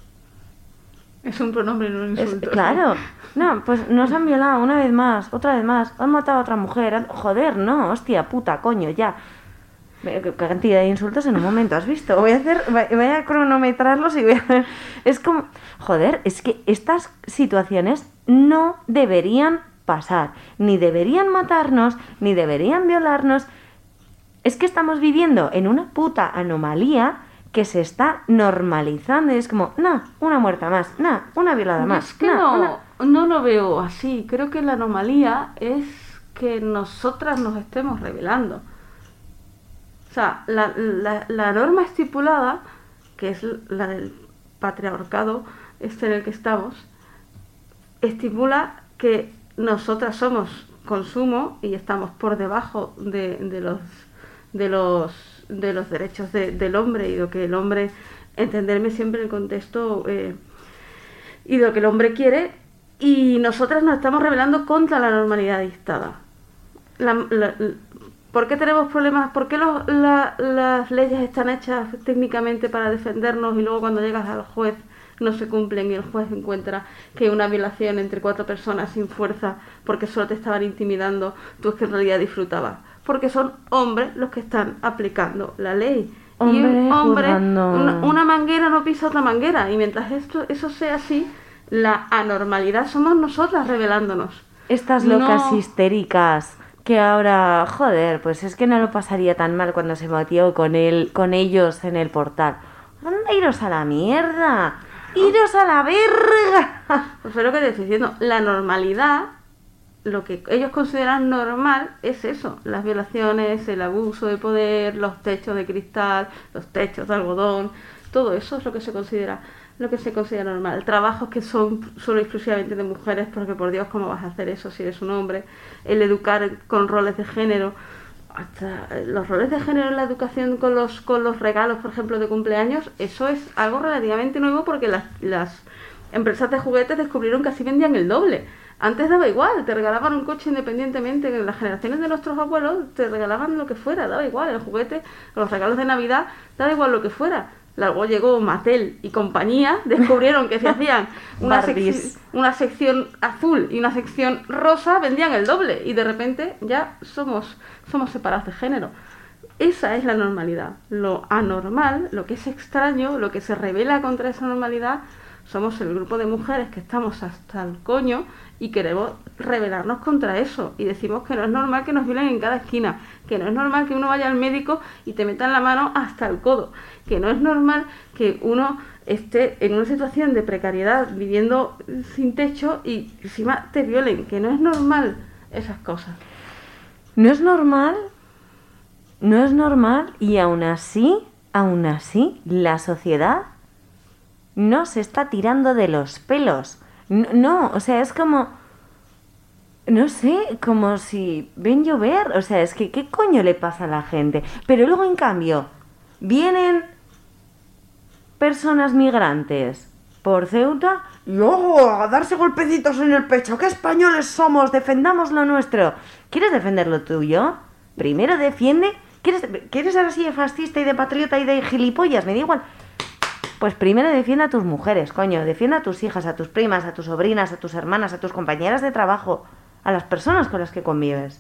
Es un pronombre, no un es- insulto. claro, no, pues nos han violado una vez más, otra vez más, han matado a otra mujer, han- joder, no, hostia, puta, coño, ya. Ve- Qué qué cantidad de insultos en un momento, ¿has visto? Voy a hacer, voy voy a cronometrarlos y voy a ver. Es como, joder, es que estas situaciones no deberían pasar, ni deberían matarnos, ni deberían violarnos. Es que estamos viviendo en una puta anomalía que se está normalizando y es como, nah, una muerta más, nah, una violada Yo más, es que nah, no, una- no lo veo así. Creo que la anomalía es que nosotras nos estemos revelando. O sea, la, la, la norma estipulada, que es la del patriarcado, este en el que estamos, estipula que nosotras somos consumo y estamos por debajo de, de los de los de los derechos de- del hombre y lo que el hombre, entenderme siempre en el contexto eh, y lo que el hombre quiere, y nosotras nos estamos rebelando contra la normalidad dictada. La- la- la- ¿Por qué tenemos problemas? ¿Por qué los- la- las leyes están hechas técnicamente para defendernos y luego cuando llegas al juez no se cumplen y el juez encuentra que una violación entre cuatro personas sin fuerza porque solo te estaban intimidando, tú es que en realidad disfrutabas? Porque son hombres los que están aplicando la ley. Y un Hombre hombre, juzgando. una, una manguera no pisa otra manguera. Y mientras esto, eso sea así, la anormalidad somos nosotras revelándonos. Estas locas No. histéricas que ahora, joder, pues es que no lo pasaría tan mal cuando se metió con él, con ellos en el portal. Anda, iros a la mierda, iros a la verga. Pues es lo que te estoy diciendo. La normalidad, lo que ellos consideran normal es eso. Las violaciones, el abuso de poder, los techos de cristal, los techos de algodón. Todo eso es lo que se considera lo que se considera normal. Trabajos que son solo exclusivamente de mujeres, porque por Dios, ¿cómo vas a hacer eso si eres un hombre? El educar con roles de género, hasta los roles de género en la educación con los con los regalos, por ejemplo, de cumpleaños, eso es algo relativamente nuevo porque las, las empresas de juguetes descubrieron que así vendían el doble. Antes daba igual, te regalaban un coche independientemente. En las generaciones de nuestros abuelos te regalaban lo que fuera, daba igual, el juguete, los regalos de Navidad, daba igual lo que fuera. Luego llegó Mattel y compañía, descubrieron que si hacían una, sec- una sección azul y una sección rosa, vendían el doble. Y de repente ya somos, somos separados de género. Esa es la normalidad. Lo anormal, lo que es extraño, lo que se revela contra esa normalidad, somos el grupo de mujeres que estamos hasta el coño y queremos rebelarnos contra eso. Y decimos que no es normal que nos violen en cada esquina, que no es normal que uno vaya al médico y te metan la mano hasta el codo, que no es normal que uno esté en una situación de precariedad viviendo sin techo y encima te violen, que no es normal esas cosas. No es normal, no es normal y aún así, aún así, la sociedad no se está tirando de los pelos. No, no, o sea, es como, no sé, como si ven llover. O sea, es que, ¿qué coño le pasa a la gente? Pero luego, en cambio, vienen personas migrantes por Ceuta y ¡ojo! A darse golpecitos en el pecho. ¡Qué españoles somos! ¡Defendamos lo nuestro! ¿Quieres defender lo tuyo? Primero defiende. ¿Quieres, ¿quieres ser así de fascista y de patriota y de gilipollas? Me da igual. Pues primero defiende a tus mujeres, coño. Defiende a tus hijas, a tus primas, a tus sobrinas, a tus hermanas, a tus compañeras de trabajo, a las personas con las que convives.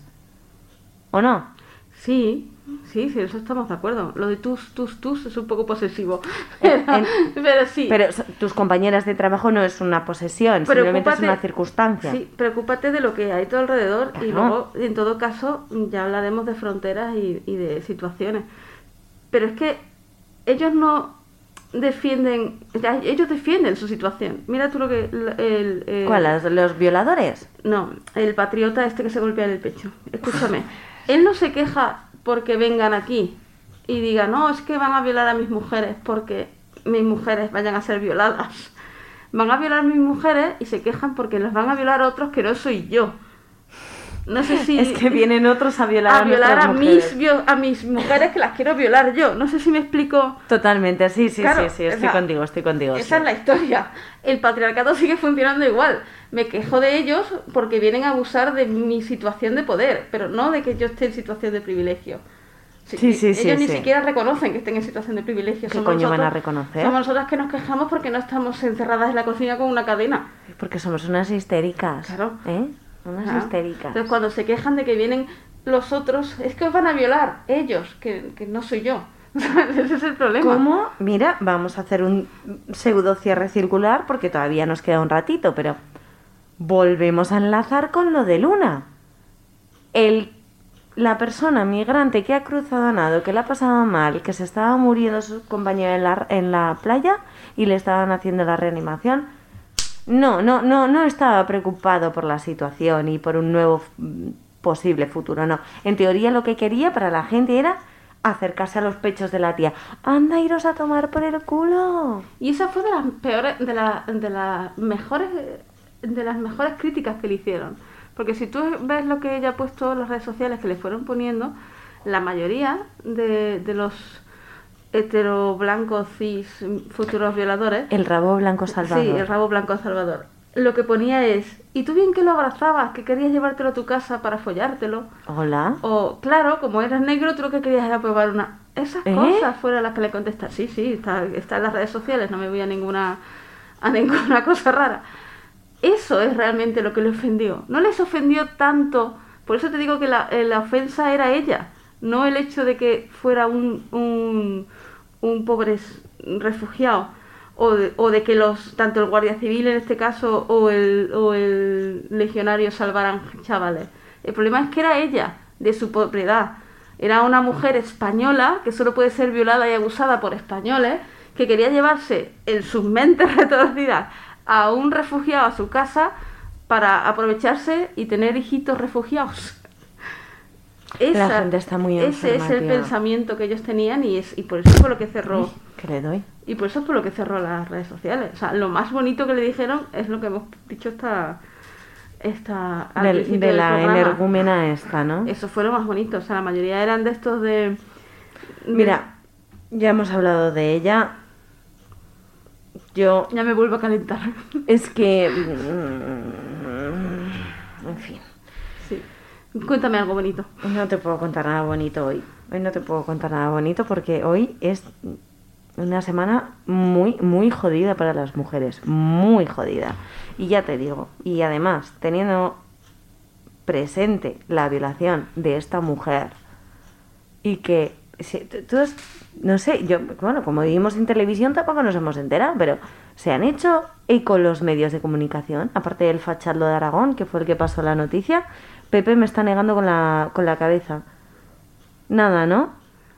¿O no? Sí, sí, sí, eso estamos de acuerdo. Lo de tus, tus, tus es un poco posesivo. En- en- pero sí. Pero s- tus compañeras de trabajo no es una posesión, simplemente es una circunstancia. Sí, preocúpate de lo que hay todo alrededor y Claro. luego, en todo caso, ya hablaremos de fronteras y, y de situaciones. Pero es que ellos no defienden, ya, ellos defienden su situación. Mira tú lo que... El, el- el- ¿Cuál? ¿Los, los violadores? No, el patriota este que se golpea en el pecho. Escúchame, él no se queja porque vengan aquí y digan, no, es que van a violar a mis mujeres porque mis mujeres vayan a ser violadas. Van a violar a mis mujeres y se quejan porque las van a violar otros que no soy yo. No sé si... Es que vienen otros a violar a, a violar nuestras a mujeres. mis, vio- a mis mujeres que las quiero violar yo. No sé si me explico... Totalmente, sí, sí, Claro, sí, sí, estoy esa- contigo, estoy contigo. Esa sí. es la historia. El patriarcado sigue funcionando igual. Me quejo de ellos porque vienen a abusar de mi situación de poder, pero no de que yo esté en situación de privilegio. Sí, Sí, sí, sí, ellos ni sí. siquiera reconocen que estén en situación de privilegio. ¿Qué Somos coño van a nosotros- reconocer? Somos nosotras que nos quejamos porque no estamos encerradas en la cocina con una cadena. Porque somos unas histéricas. Claro. ¿Eh? Unas Ajá. histéricas. Entonces cuando se quejan de que vienen los otros, es que os van a violar, ellos, que, que no soy yo. Ese es el problema. ¿Cómo? Mira, vamos a hacer un pseudo cierre circular porque todavía nos queda un ratito, pero volvemos a enlazar con lo de Luna. El, la persona migrante que ha cruzado a nado, que le ha pasado mal, que se estaba muriendo su compañero en la, en la playa y le estaban haciendo la reanimación, no, no, no, no estaba preocupado por la situación y por un nuevo mm, posible futuro, no. En teoría lo que quería para la gente era acercarse a los pechos de la tía. Anda, iros a tomar por el culo. Y esa fue de las peores, de, la, de las mejores, de las mejores críticas que le hicieron. Porque si tú ves lo que ella ha puesto en las redes sociales que le fueron poniendo, la mayoría de, de los hetero blancos cis futuros violadores, El rabo blanco salvador. sí, el rabo blanco Salvador, lo que ponía es, ¿y tú bien que lo abrazabas, que querías llevártelo a tu casa para follártelo? Hola. O, claro, como eras negro, tú lo que querías era probar una... Esas ¿Eh? cosas fueron las que le contestas. Sí, sí, está, está en las redes sociales, no me voy a ninguna, a ninguna cosa rara. Eso es realmente lo que le ofendió. No les ofendió tanto, por eso te digo que la, eh, la ofensa era ella, no el hecho de que fuera un, un, un pobre s- refugiado, o de, o de que los tanto el guardia civil en este caso o el, o el legionario salvaran chavales. El problema es que era ella, de su propiedad. Era una mujer española que solo puede ser violada y abusada por españoles, que quería llevarse en sus mentes retorcidas a un refugiado a su casa para aprovecharse y tener hijitos refugiados. La gente está muy ese enferma, es el tía. pensamiento que ellos tenían y, es, y por eso fue lo que cerró. ¿Qué le doy? Y por eso es por lo que cerró las redes sociales. O sea, lo más bonito que le dijeron es lo que hemos dicho esta... esta al Del- principio de del la programa. energúmena esta, ¿no? Eso fue lo más bonito. O sea, la mayoría eran de estos de... Mira, ya hemos hablado de ella. Yo, Ya me vuelvo a calentar. es que... mm, En fin, Sí. Cuéntame algo bonito. no te puedo contar nada bonito hoy. Hoy no te puedo contar nada bonito porque hoy es una semana muy, muy jodida para las mujeres. Muy jodida. Y ya te digo, y además, teniendo presente la violación de esta mujer y que, si- tú- tú has- no sé, yo, bueno, como vivimos en televisión tampoco nos hemos enterado, pero se han hecho eco los medios de comunicación, aparte del Fachardo de Aragón, que fue el que pasó la noticia. Pepe me está negando con la, con la cabeza. Nada, ¿no?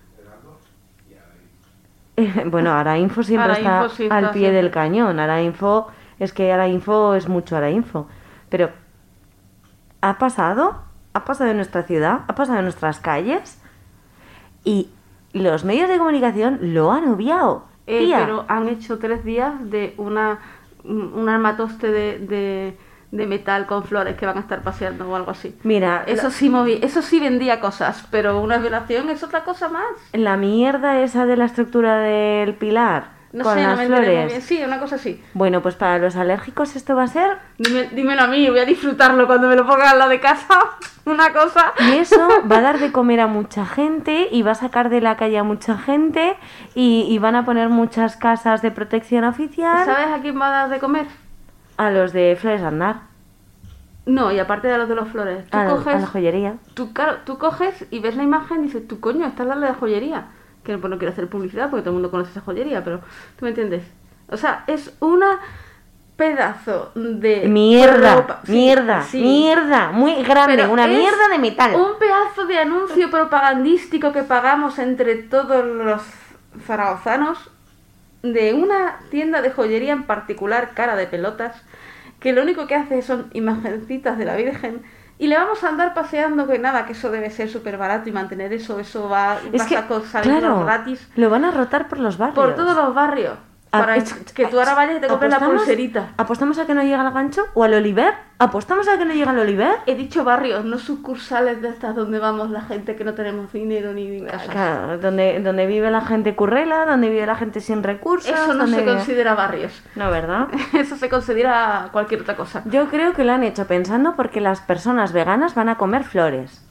Eh, bueno, Arainfo siempre Arainfo está sí está al pie siempre. del cañón. Arainfo, es que Arainfo es mucho Arainfo. Pero, ¿ha pasado? ¿Ha pasado en nuestra ciudad? ¿Ha pasado en nuestras calles? Y los medios de comunicación lo han obviado. Eh, Tía. pero han hecho tres días de una un un armatoste de, de, de metal con flores que van a estar paseando o algo así. Mira, Eso sí moví, eso sí vendía cosas, pero una violación es otra cosa más. la mierda esa de la estructura del pilar No con sé, no las me enteré muy flores. bien. Sí, una cosa así. Bueno, pues para los alérgicos esto va a ser... Dime, dímelo a mí, voy a disfrutarlo cuando me lo ponga al lado de casa. Una cosa. Y eso va a dar de comer a mucha gente y va a sacar de la calle a mucha gente y, y van a poner muchas casas de protección oficial ¿Sabes a quién va a dar de comer? a los de Flores Andar, No, y aparte de los de los flores. Tú a, la- coges, a la joyería. tú, claro, tú coges y ves la imagen y dices, tú coño, esta es la de la joyería. Que pues no quiero hacer publicidad porque todo el mundo conoce esa joyería, pero tú me entiendes. O sea, es una pedazo de Mierda, ropa. Sí, mierda, sí. mierda, muy grande, Pero una es mierda de metal. Un pedazo de anuncio propagandístico que pagamos entre todos los zaragozanos de una tienda de joyería en particular, cara de pelotas, que lo único que hace son imagencitas de la Virgen y le vamos a andar paseando que nada, que eso debe ser súper barato y mantener eso, eso va, Es vas que, a co- salir claro, gratis lo van a rotar por los barrios. por todos los barrios. Ah, Para es- que tú ahora vayas y te compres la ¿apostamos? pulserita. ¿Apostamos a que no llega al gancho? ¿O al Oliver? ¿Apostamos a que no llega al Oliver? He dicho barrios, no sucursales de estas donde vamos la gente que no tenemos dinero ni casas. Claro, donde, donde vive la gente currela, donde vive la gente sin recursos. Eso no donde se vive- considera barrios. No, ¿verdad? Eso se considera cualquier otra cosa. Yo creo que lo han hecho pensando porque las personas veganas van a comer flores.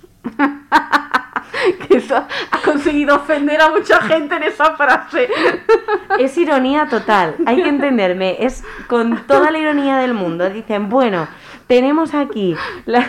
Que eso ha conseguido ofender a mucha gente en esa frase. Es ironía total, hay que entenderme, es con toda la ironía del mundo. Dicen, bueno, tenemos aquí la...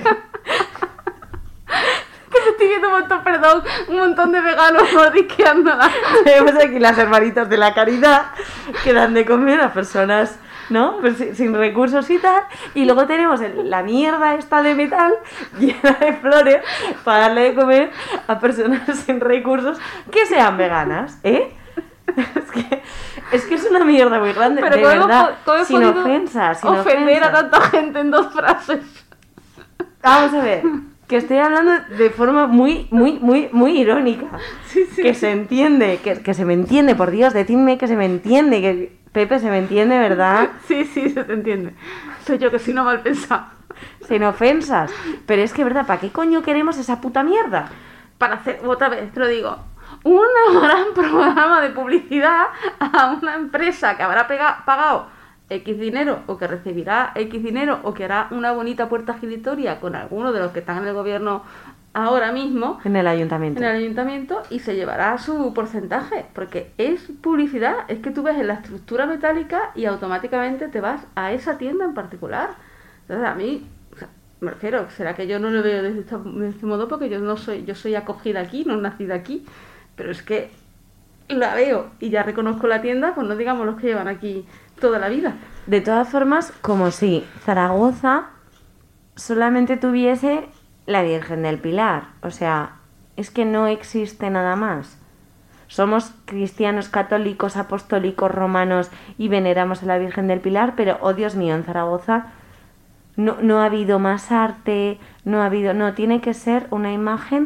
Que estoy viendo un montón, perdón, un montón de veganos mordisqueándola. tenemos aquí las hermanitas de la caridad que dan de comer a personas, ¿no? Pues si- sin recursos y tal. Y luego tenemos el- la mierda esta de metal llena de flores para darle de comer a personas sin recursos que sean veganas, ¿eh? Es que es, que es una mierda muy grande, Pero de ¿cómo hemos verdad, po- cómo he sin podido ofensas, sin ofender a ofensas. tanta gente en dos frases? Vamos a ver, que estoy hablando de forma muy, muy, muy, muy irónica. Que se entiende, que, que se me entiende, por Dios, decidme que se me entiende, que Pepe se me entiende, ¿verdad? Sí, sí, se te entiende. Soy yo que soy una mal pensada. Sin ofensas. Pero es que, ¿verdad? ¿Para qué coño queremos esa puta mierda? Para hacer, otra vez te lo digo, un gran programa de publicidad a una empresa que habrá pega- pagado X dinero o que recibirá X dinero o que hará una bonita puerta giratoria con alguno de los que están en el gobierno ahora mismo En el ayuntamiento. en el ayuntamiento y se llevará su porcentaje porque es publicidad, es que tú ves en la estructura metálica y automáticamente te vas a esa tienda en particular. Entonces a mí, o sea, me refiero, será que yo no lo veo de, esta- de este modo porque yo no soy, yo soy acogida aquí, no nacida aquí, pero es que la veo y ya reconozco la tienda, pues no digamos los que llevan aquí toda la vida. De todas formas, como si Zaragoza solamente tuviese la Virgen del Pilar. O sea, es que no existe nada más. Somos cristianos, católicos, apostólicos, romanos y veneramos a la Virgen del Pilar, pero, oh Dios mío, en Zaragoza no, no ha habido más arte, no ha habido... No, tiene que ser una imagen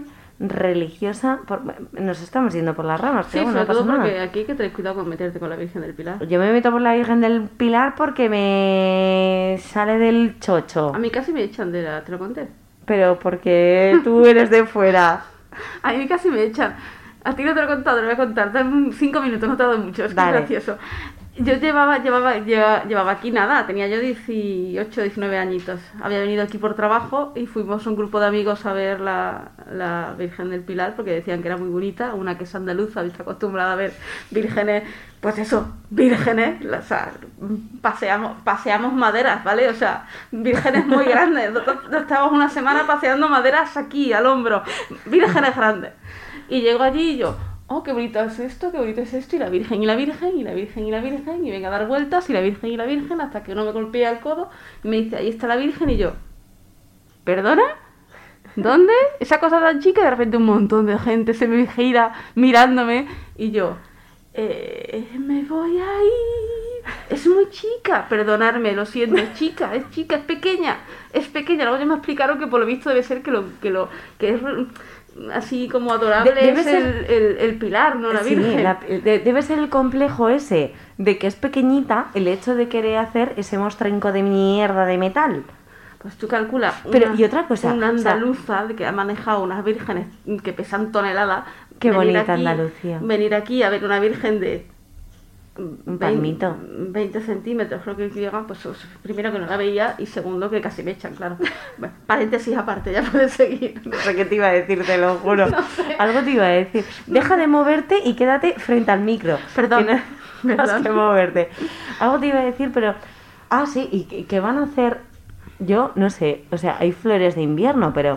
religiosa. Por... Nos estamos yendo por las ramas, Sí, pero bueno, sobre no pasa todo porque nada. aquí hay que tener cuidado con meterte con la Virgen del Pilar. Yo me meto por la Virgen del Pilar porque me sale del chocho. A mí casi me echan de la... ¿Te lo conté? Pero porque tú eres de fuera. A mí casi me echan. A ti no te lo he contado, te lo voy a contar. Dame cinco minutos, no te tardo mucho, es que Dale. es gracioso. Yo llevaba, llevaba, llevaba, llevaba aquí nada, tenía yo dieciocho, diecinueve añitos. Había venido aquí por trabajo y fuimos un grupo de amigos a ver la, la Virgen del Pilar porque decían que era muy bonita, una que es andaluza, está acostumbrada a ver vírgenes, pues eso, vírgenes, o sea, paseamos, paseamos maderas, ¿vale? O sea, vírgenes muy grandes. Nosotros estábamos una semana paseando maderas aquí, al hombro, vírgenes grandes. Y llego allí y yo, oh, qué bonito es esto, qué bonito es esto, y la Virgen y la Virgen, y la Virgen y la Virgen, y venga a dar vueltas, y la Virgen y la Virgen, hasta que uno me golpea el codo, y me dice, ahí está la Virgen, y yo, ¿perdona? ¿Dónde? Esa cosa tan chica, y de repente un montón de gente se me gira mirándome, y yo, eh, me voy a ir, es muy chica, perdonadme, lo siento, es chica, es chica, es pequeña, es pequeña, luego ya me explicaron que por lo visto debe ser que lo, que lo, que es... así como adorable De- debe es ser- el, el, el pilar, no la Sí, Virgen. la- de- debe ser el complejo ese de que es pequeñita el hecho de querer hacer ese mostrenco de mierda de metal. Pues tú calcula Pero, una, y otra cosa, una o sea- andaluza de que ha manejado unas vírgenes que pesan toneladas. Qué venir bonita aquí- Andalucía. Venir aquí a ver una virgen de Un palmito. veinte centímetros, creo que llega, pues os- primero que no la veía y segundo que casi me echan, claro. Bueno, paréntesis aparte, ya puedes seguir. No sé qué te iba a decir, te lo juro. Algo te iba a decir. Deja de moverte y quédate frente al micro. Perdón, Que no tienes perdón. que moverte. Algo te iba a decir, pero... Ah, sí, y que- que van a hacer... Yo no sé, o sea, hay flores de invierno, pero...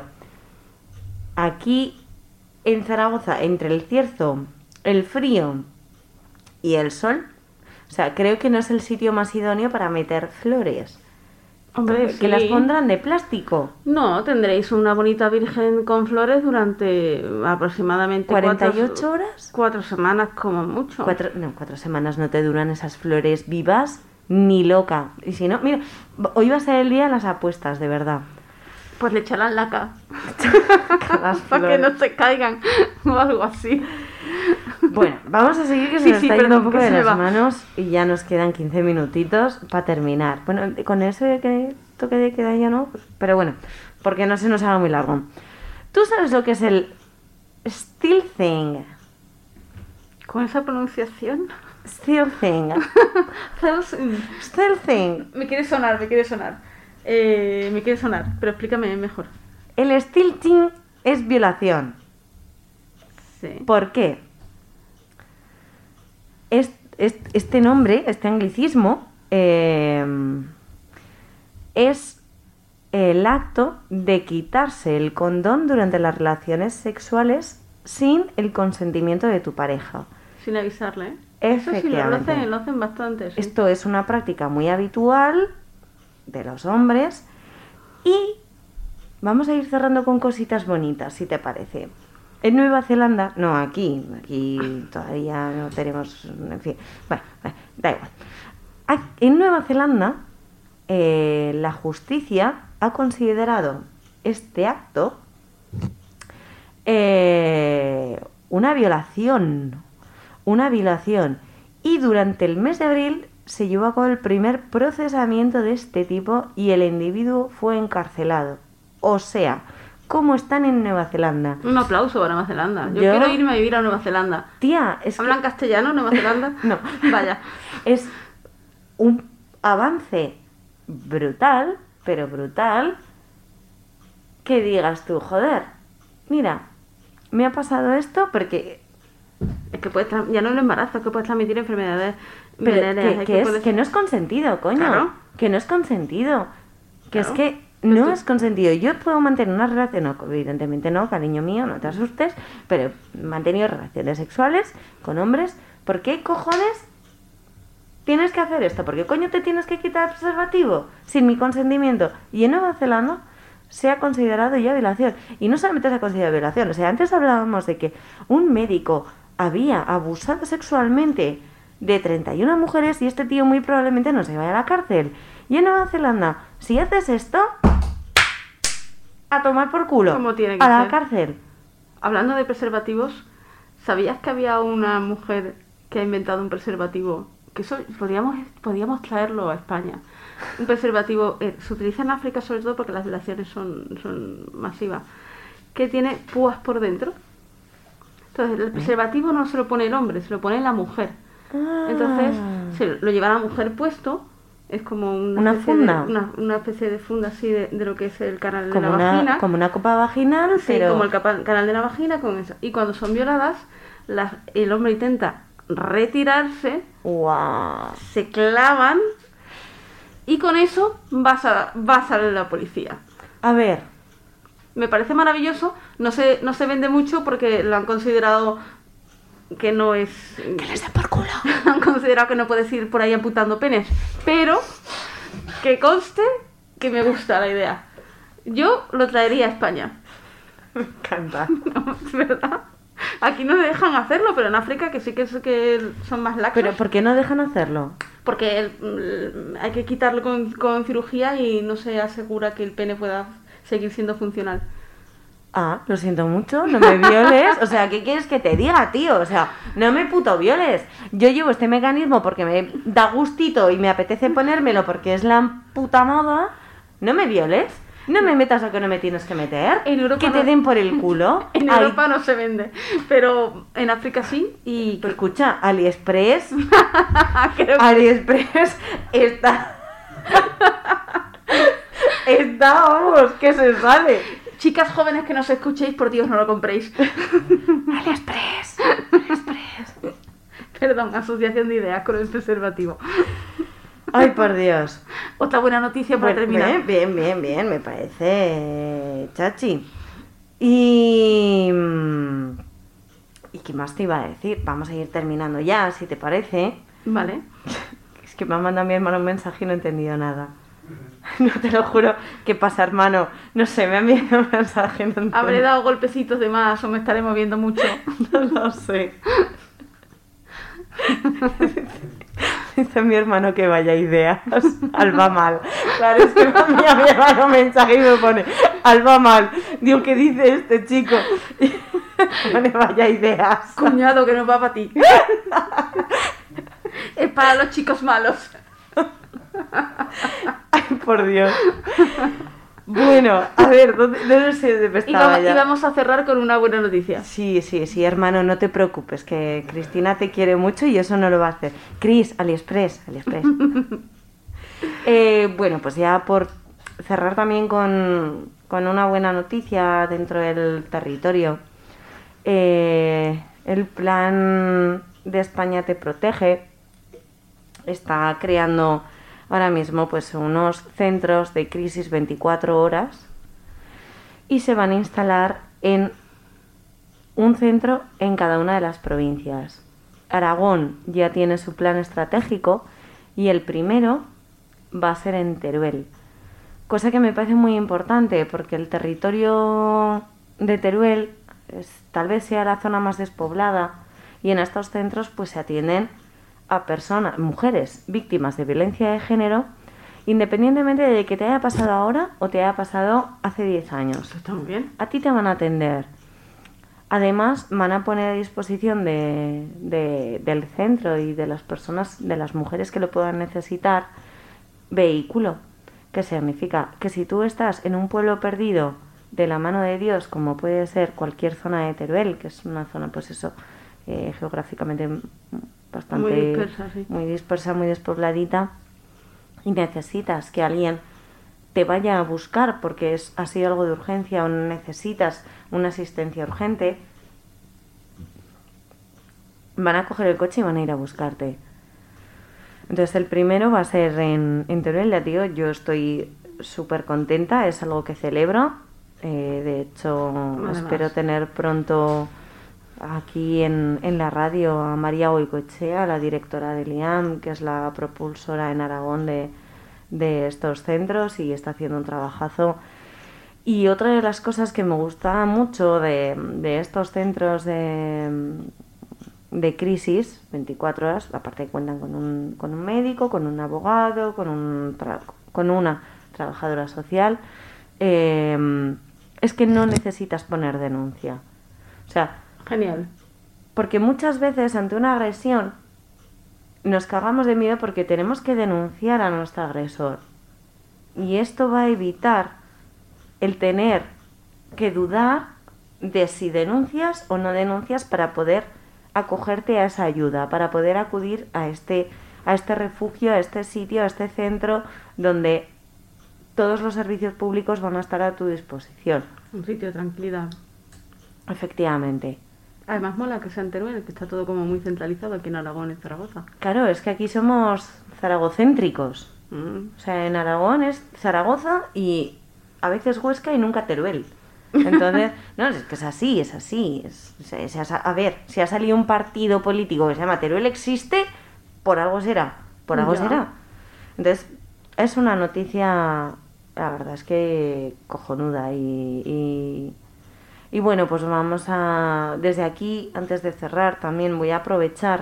Aquí en Zaragoza, entre el cierzo, el frío y el sol... O sea, creo que no es el sitio más idóneo para meter flores. Hombre, Que sí. las pondrán de plástico. No, tendréis una bonita virgen con flores durante aproximadamente ¿cuarenta y cuatro- ocho horas? Cuatro semanas como mucho. Cuatro, no, cuatro semanas no te duran esas flores vivas ni loca. Y si no, mira, hoy va a ser el día de las apuestas, de verdad. Pues le echarán laca. Las Para que flores. no se caigan o algo así. Bueno, vamos a seguir que se Sí, nos sí, está yendo perdón, un poco que de se me las va. manos y ya nos quedan quince minutitos para terminar. Bueno, con ese que toque de queda ya no, pues, pero bueno, porque no se nos haga muy largo. ¿Tú sabes lo que es el still thing? Con esa pronunciación. Still thing. Still thing. Me quiere sonar, me quiere sonar. Eh, me quiere sonar, pero explícame mejor. El still thing es violación. Sí. ¿Por qué? Es- es- este nombre, este anglicismo, eh, es el acto de quitarse el condón durante las relaciones sexuales sin el consentimiento de tu pareja. Sin avisarle, ¿eh? Eso sí, lo Efectivamente. hacen, lo hacen bastante. Sí. Esto es una práctica muy habitual de los hombres y vamos a ir cerrando con cositas bonitas, si te parece. En Nueva Zelanda, no aquí, aquí todavía no tenemos, en fin, bueno, bueno, da igual. Ac- En Nueva Zelanda, eh, la justicia ha considerado este acto eh, una violación, una violación. Y durante el mes de abril se llevó a cabo el primer procesamiento de este tipo y el individuo fue encarcelado. O sea, ¿cómo están en Nueva Zelanda? Un aplauso para Nueva Zelanda. Yo, Yo- quiero irme a vivir a Nueva Zelanda. Tía, es que ¿Hablan castellano en Nueva Zelanda? No. Vaya. es un avance brutal, pero brutal, que digas tú, joder, mira, me ha pasado esto porque... Es que puedes tra- ya no el embarazo, es que puedes transmitir enfermedades Pero venéreas, que, es que es, puedes- que no es consentido, coño. Claro. Que no es consentido. Que Claro. es que Pues no tú- es consentido. Yo puedo mantener una relación, no, evidentemente no, cariño mío, no te asustes, pero he mantenido relaciones sexuales con hombres. ¿Por qué cojones tienes que hacer esto? ¿Por qué coño te tienes que quitar el preservativo sin mi consentimiento? Y en Nueva Zelanda se ha considerado ya violación. Y no solamente se ha considerado violación, o sea, antes hablábamos de que un médico había abusado sexualmente de treinta y una mujeres y este tío muy probablemente no se vaya a la cárcel. Y en Nueva Zelanda, si haces esto, a tomar por culo, Como tiene que a la ser. cárcel. hablando de preservativos, ¿sabías que había una mujer que ha inventado un preservativo? Que eso podríamos, podríamos traerlo a España. Un preservativo, eh, se utiliza en África sobre todo porque las violaciones son, son masivas, que tiene púas por dentro. Entonces, el preservativo no se lo pone el hombre, se lo pone la mujer. Entonces, se lo lleva la mujer puesto, es como una, ¿Una especie, funda? De, una, una especie de funda así de, de lo que es el canal de Como la una, vagina. como una copa vaginal, Sí, pero... como el capa- canal de la vagina con eso. Y cuando son violadas, las, el hombre intenta retirarse, ¡Guau! se clavan y con eso vas a, vas a la policía. A ver, Me parece maravilloso, no se, no se vende mucho porque lo han considerado que no es... que les den por culo. Han considerado que no puedes ir por ahí amputando penes, pero que conste que me gusta la idea. Yo lo traería a España. Me encanta. No, es verdad. Aquí no dejan hacerlo, pero en África que sí que, es, que son más laxos. Pero ¿por qué no dejan hacerlo? Porque el- hay que quitarlo con, con cirugía y no se asegura que el pene pueda seguir siendo funcional. Ah, lo siento mucho, no me violes. O sea, ¿qué quieres que te diga, tío? O sea, no me puto violes. Yo llevo este mecanismo porque me da gustito y me apetece ponérmelo porque es la puta moda. No me violes. No me metas lo que no me tienes que meter. En Europa que te no- den por el culo. En Ay, Europa no se vende, pero en África sí. Y pero escucha, AliExpress. creo que AliExpress está. Está, vamos, que se sale. chicas jóvenes que nos escuchéis, por Dios, no lo compréis. AliExpress. AliExpress. Perdón, asociación de ideas con el preservativo. Ay, por Dios. Otra buena noticia para Bueno, terminar. Bien, bien, bien, bien, me parece chachi. Y... mm, ¿Y qué más te iba a decir? Vamos a ir terminando ya, si te parece. Vale. Es que me ha mandado mi hermano un mensaje y no he entendido nada. No te lo juro. ¿Qué pasa, hermano? No sé, me ha enviado un mensaje. No entiendo. ¿Habré dado golpecitos de más o me estaré moviendo mucho? No lo sé. Dice mi hermano que vaya ideas. Alba mal. Claro, es que me envía mi hermano un mensaje y me pone Alba mal. Digo, ¿qué dice este chico? Y me pone vaya ideas. Cuñado, que no va para ti. Es para los chicos malos. Ay, por Dios. Bueno, a ver, ¿dónde, dónde sé de Y estaba vamos, ya? y vamos a cerrar con una buena noticia. Sí, sí, sí, hermano, no te preocupes, que Cristina te quiere mucho y eso no lo va a hacer. Cris, AliExpress, AliExpress. Eh, bueno, pues ya por cerrar también con, con una buena noticia dentro del territorio. Eh, el plan de España te protege está creando ahora mismo pues unos centros de crisis veinticuatro horas y se van a instalar en un centro en cada una de las provincias. Aragón ya tiene su plan estratégico y el primero va a ser en Teruel, cosa que me parece muy importante porque el territorio de Teruel es, tal vez sea la zona más despoblada y en estos centros pues se atienden a personas, mujeres víctimas de violencia de género, independientemente de que te haya pasado ahora o te haya pasado hace diez años. Está muy bien. A ti te van a atender. Además, van a poner a disposición de, de- del centro y de las personas, de las mujeres que lo puedan necesitar, vehículo. Que significa que si tú estás en un pueblo perdido de la mano de Dios, como puede ser cualquier zona de Teruel, que es una zona, pues eso, eh, geográficamente bastante Muy dispersa, sí. muy dispersa, muy despobladita, y necesitas que alguien te vaya a buscar porque es, ha sido algo de urgencia o necesitas una asistencia urgente, van a coger el coche y van a ir a buscarte. Entonces el primero va a ser en, en Teruel, ya digo, yo estoy súper contenta, es algo que celebro. Eh, de hecho, Además. espero tener pronto aquí en, en la radio a María Goicoechea, la directora del I A M, que es la propulsora en Aragón de, de estos centros y está haciendo un trabajazo. Y otra de las cosas que me gusta mucho de, de estos centros de, de crisis, veinticuatro horas, aparte que cuentan con un, con un médico, con un abogado, con, un tra- con una trabajadora social, eh, es que no necesitas poner denuncia. O sea, Genial. porque muchas veces ante una agresión nos cagamos de miedo porque tenemos que denunciar a nuestro agresor. Y esto va a evitar el tener que dudar de si denuncias o no denuncias para poder acogerte a esa ayuda, para poder acudir a este, a este refugio, a este sitio, a este centro donde todos los servicios públicos van a estar a tu disposición. Un sitio de tranquilidad. Efectivamente. Además mola que sea en Teruel, que está todo como muy centralizado aquí en Aragón, en Zaragoza. Claro, es que aquí somos zaragocéntricos. Mm. O sea, en Aragón es Zaragoza y a veces Huesca y nunca Teruel. Entonces, no, es que es así, es así. Es, es- es- a ver, si ha salido un partido político que se llama Teruel existe, por algo será, por algo Ya. será. Entonces, es una noticia, la verdad es que cojonuda y, y, y bueno, pues vamos a, desde aquí, antes de cerrar, también voy a aprovechar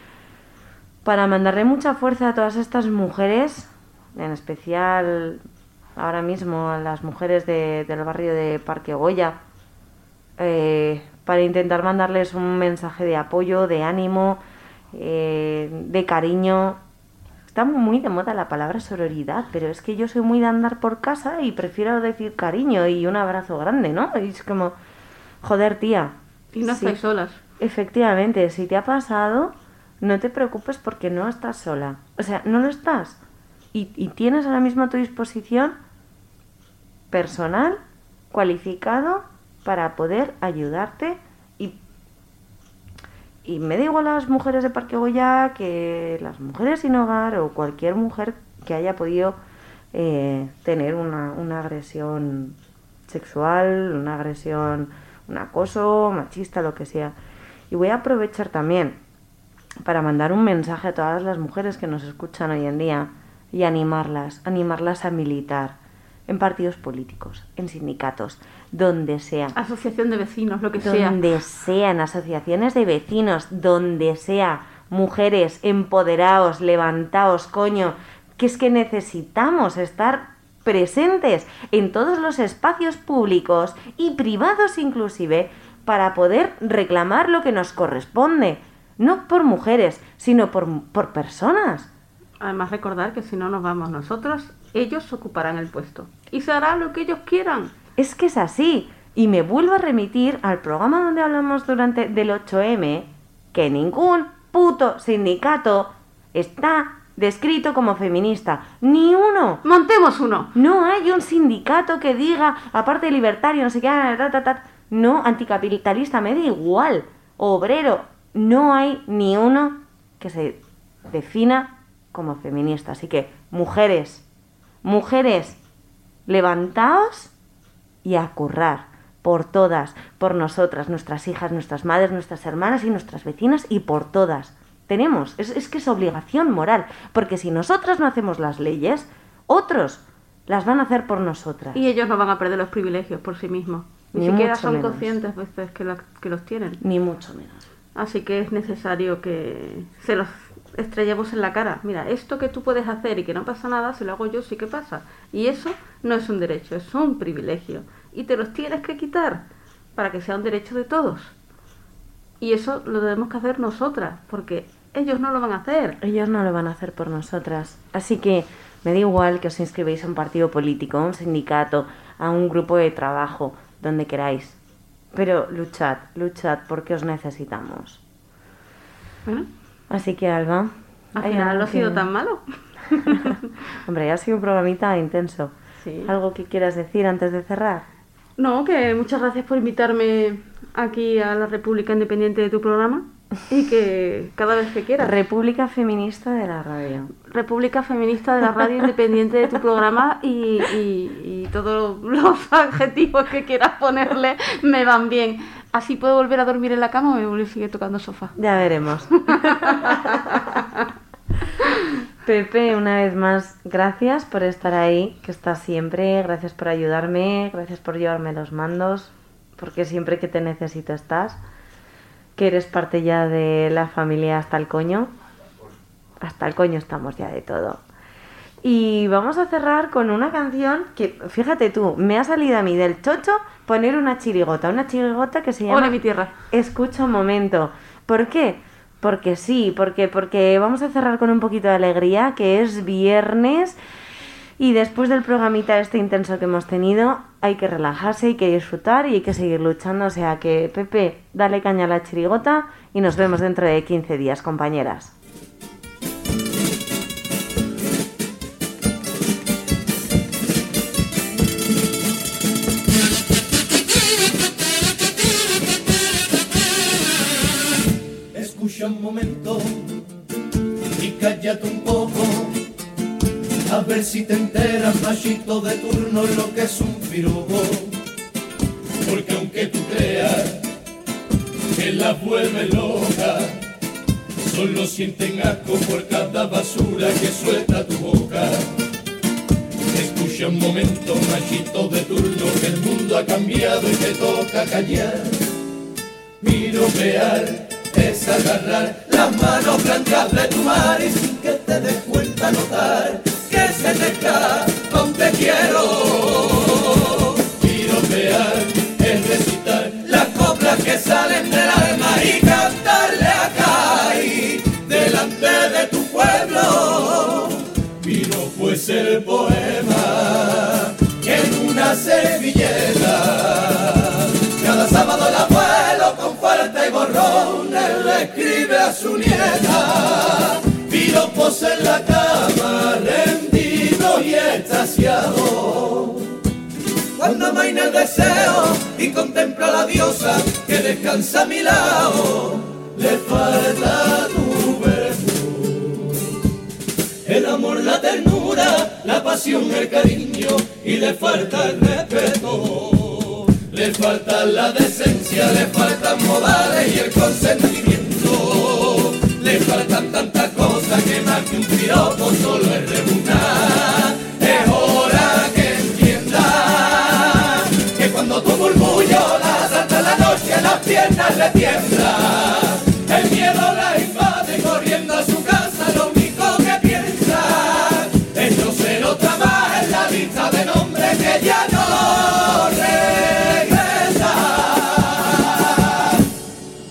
para mandarle mucha fuerza a todas estas mujeres, en especial ahora mismo a las mujeres de- del barrio de Parque Goya, eh, para intentar mandarles un mensaje de apoyo, de ánimo, eh, de cariño. Está muy de moda la palabra sororidad, pero es que yo soy muy de andar por casa y prefiero decir cariño y un abrazo grande, ¿no? Y es como, joder, tía. Y no sí, estáis solas. efectivamente, si te ha pasado, no te preocupes porque no estás sola. O sea, no lo estás. Y, y tienes ahora mismo a tu disposición personal, cualificado, para poder ayudarte. Y, y me da igual a las mujeres de Parque Goya que las mujeres sin hogar o cualquier mujer que haya podido eh, tener una, una agresión sexual, una agresión, un acoso, machista, lo que sea. Y voy a aprovechar también para mandar un mensaje a todas las mujeres que nos escuchan hoy en día y animarlas, animarlas a militar en partidos políticos, en sindicatos, donde sea. Asociación de vecinos, lo que sea. Donde sean, asociaciones de vecinos, donde sea, mujeres, empoderaos, levantaos, coño, que es que necesitamos estar presentes en todos los espacios públicos y privados inclusive para poder reclamar lo que nos corresponde, no por mujeres, sino por, por personas. Además recordar que si no nos vamos nosotros, ellos ocuparán el puesto. Y se hará lo que ellos quieran. Es que es así. Y me vuelvo a remitir al programa donde hablamos durante del ocho eme, que ningún puto sindicato está descrito como feminista. Ni uno. ¡Montemos uno! No hay un sindicato que diga, aparte de libertario, no sé qué, ta, ta, ta, no, anticapitalista, me da igual. Obrero. No hay ni uno que se defina como feminista. Así que, mujeres, mujeres, levantaos y a currar por todas, por nosotras, nuestras hijas, nuestras madres, nuestras hermanas y nuestras vecinas y por todas. Tenemos, es, es que es obligación moral, porque si nosotras no hacemos las leyes, otros las van a hacer por nosotras. Y ellos no van a perder los privilegios por sí mismos. Ni, Ni siquiera mucho son menos. conscientes veces que, la- que los tienen. Ni mucho menos. Así que es necesario que se los estrellemos en la cara. Mira, esto que tú puedes hacer y que no pasa nada, si lo hago yo sí que pasa. Y eso no es un derecho, es un privilegio. Y te los tienes que quitar para que sea un derecho de todos. Y eso lo debemos que hacer nosotras, porque ellos no lo van a hacer. Ellos no lo van a hacer por nosotras. Así que me da igual que os inscribáis a un partido político, a un sindicato, a un grupo de trabajo, donde queráis. Pero luchad, luchad porque os necesitamos. Bueno, Así que, Alba... al ¿hay final algo no ha sido que- tan malo. Hombre, ha sido un programita intenso. Sí. ¿Algo que quieras decir antes de cerrar? No, que muchas gracias por invitarme aquí a la República Independiente de tu programa y que cada vez que quieras. República Feminista de la Radio. República Feminista de la Radio Independiente de tu programa y, y- y todos los adjetivos que quieras ponerle me van bien. Así puedo volver a dormir en la cama o me vuelvo a seguir tocando sofá. Ya veremos. Pepe, una vez más, gracias por estar ahí, que estás siempre, gracias por ayudarme, gracias por llevarme los mandos, porque siempre que te necesito estás, que eres parte ya de la familia hasta el coño, hasta el coño estamos ya de todo. Y vamos a cerrar con una canción que, fíjate tú, me ha salido a mí del chocho poner una chirigota, una chirigota que se llama Ole mi tierra. Escucha un momento. ¿Por qué? Porque sí, porque, porque vamos a cerrar con un poquito de alegría, que es viernes y después del programita este intenso que hemos tenido hay que relajarse, hay que disfrutar y hay que seguir luchando. O sea que, Pepe, dale caña a la chirigota y nos vemos dentro de quince días, compañeras. Escucha un momento y cállate un poco, a ver si te enteras, machito de turno, lo que es un piropo. Porque aunque tú creas que la vuelve loca, solo sienten asco por cada basura que suelta tu boca. Escucha un momento, machito de turno, que el mundo ha cambiado y te toca callar. Piropear es agarrar las manos blancas de tu mar y sin que te des cuenta notar que se te cae con te quiero. Piropear es recitar las coplas que salen del alma y cantarle acá y delante de tu pueblo. Piropo es el poema que en una servilleta cada sábado el abuelo con falta y borrón él le escribe a su nieta. Piropos en la cama, rendido y extasiado. Cuando amaina el deseo y contempla a la diosa que descansa a mi lado, le falta tu virtud. El amor, la ternura, la pasión, el cariño y le falta el respeto. Le falta la decencia, le faltan modales y el consentimiento. Le faltan tantas cosas que más que un piropo solo es rebunar. Es hora que entienda que cuando tu murmullo la salta en la noche las piernas le tiemblan.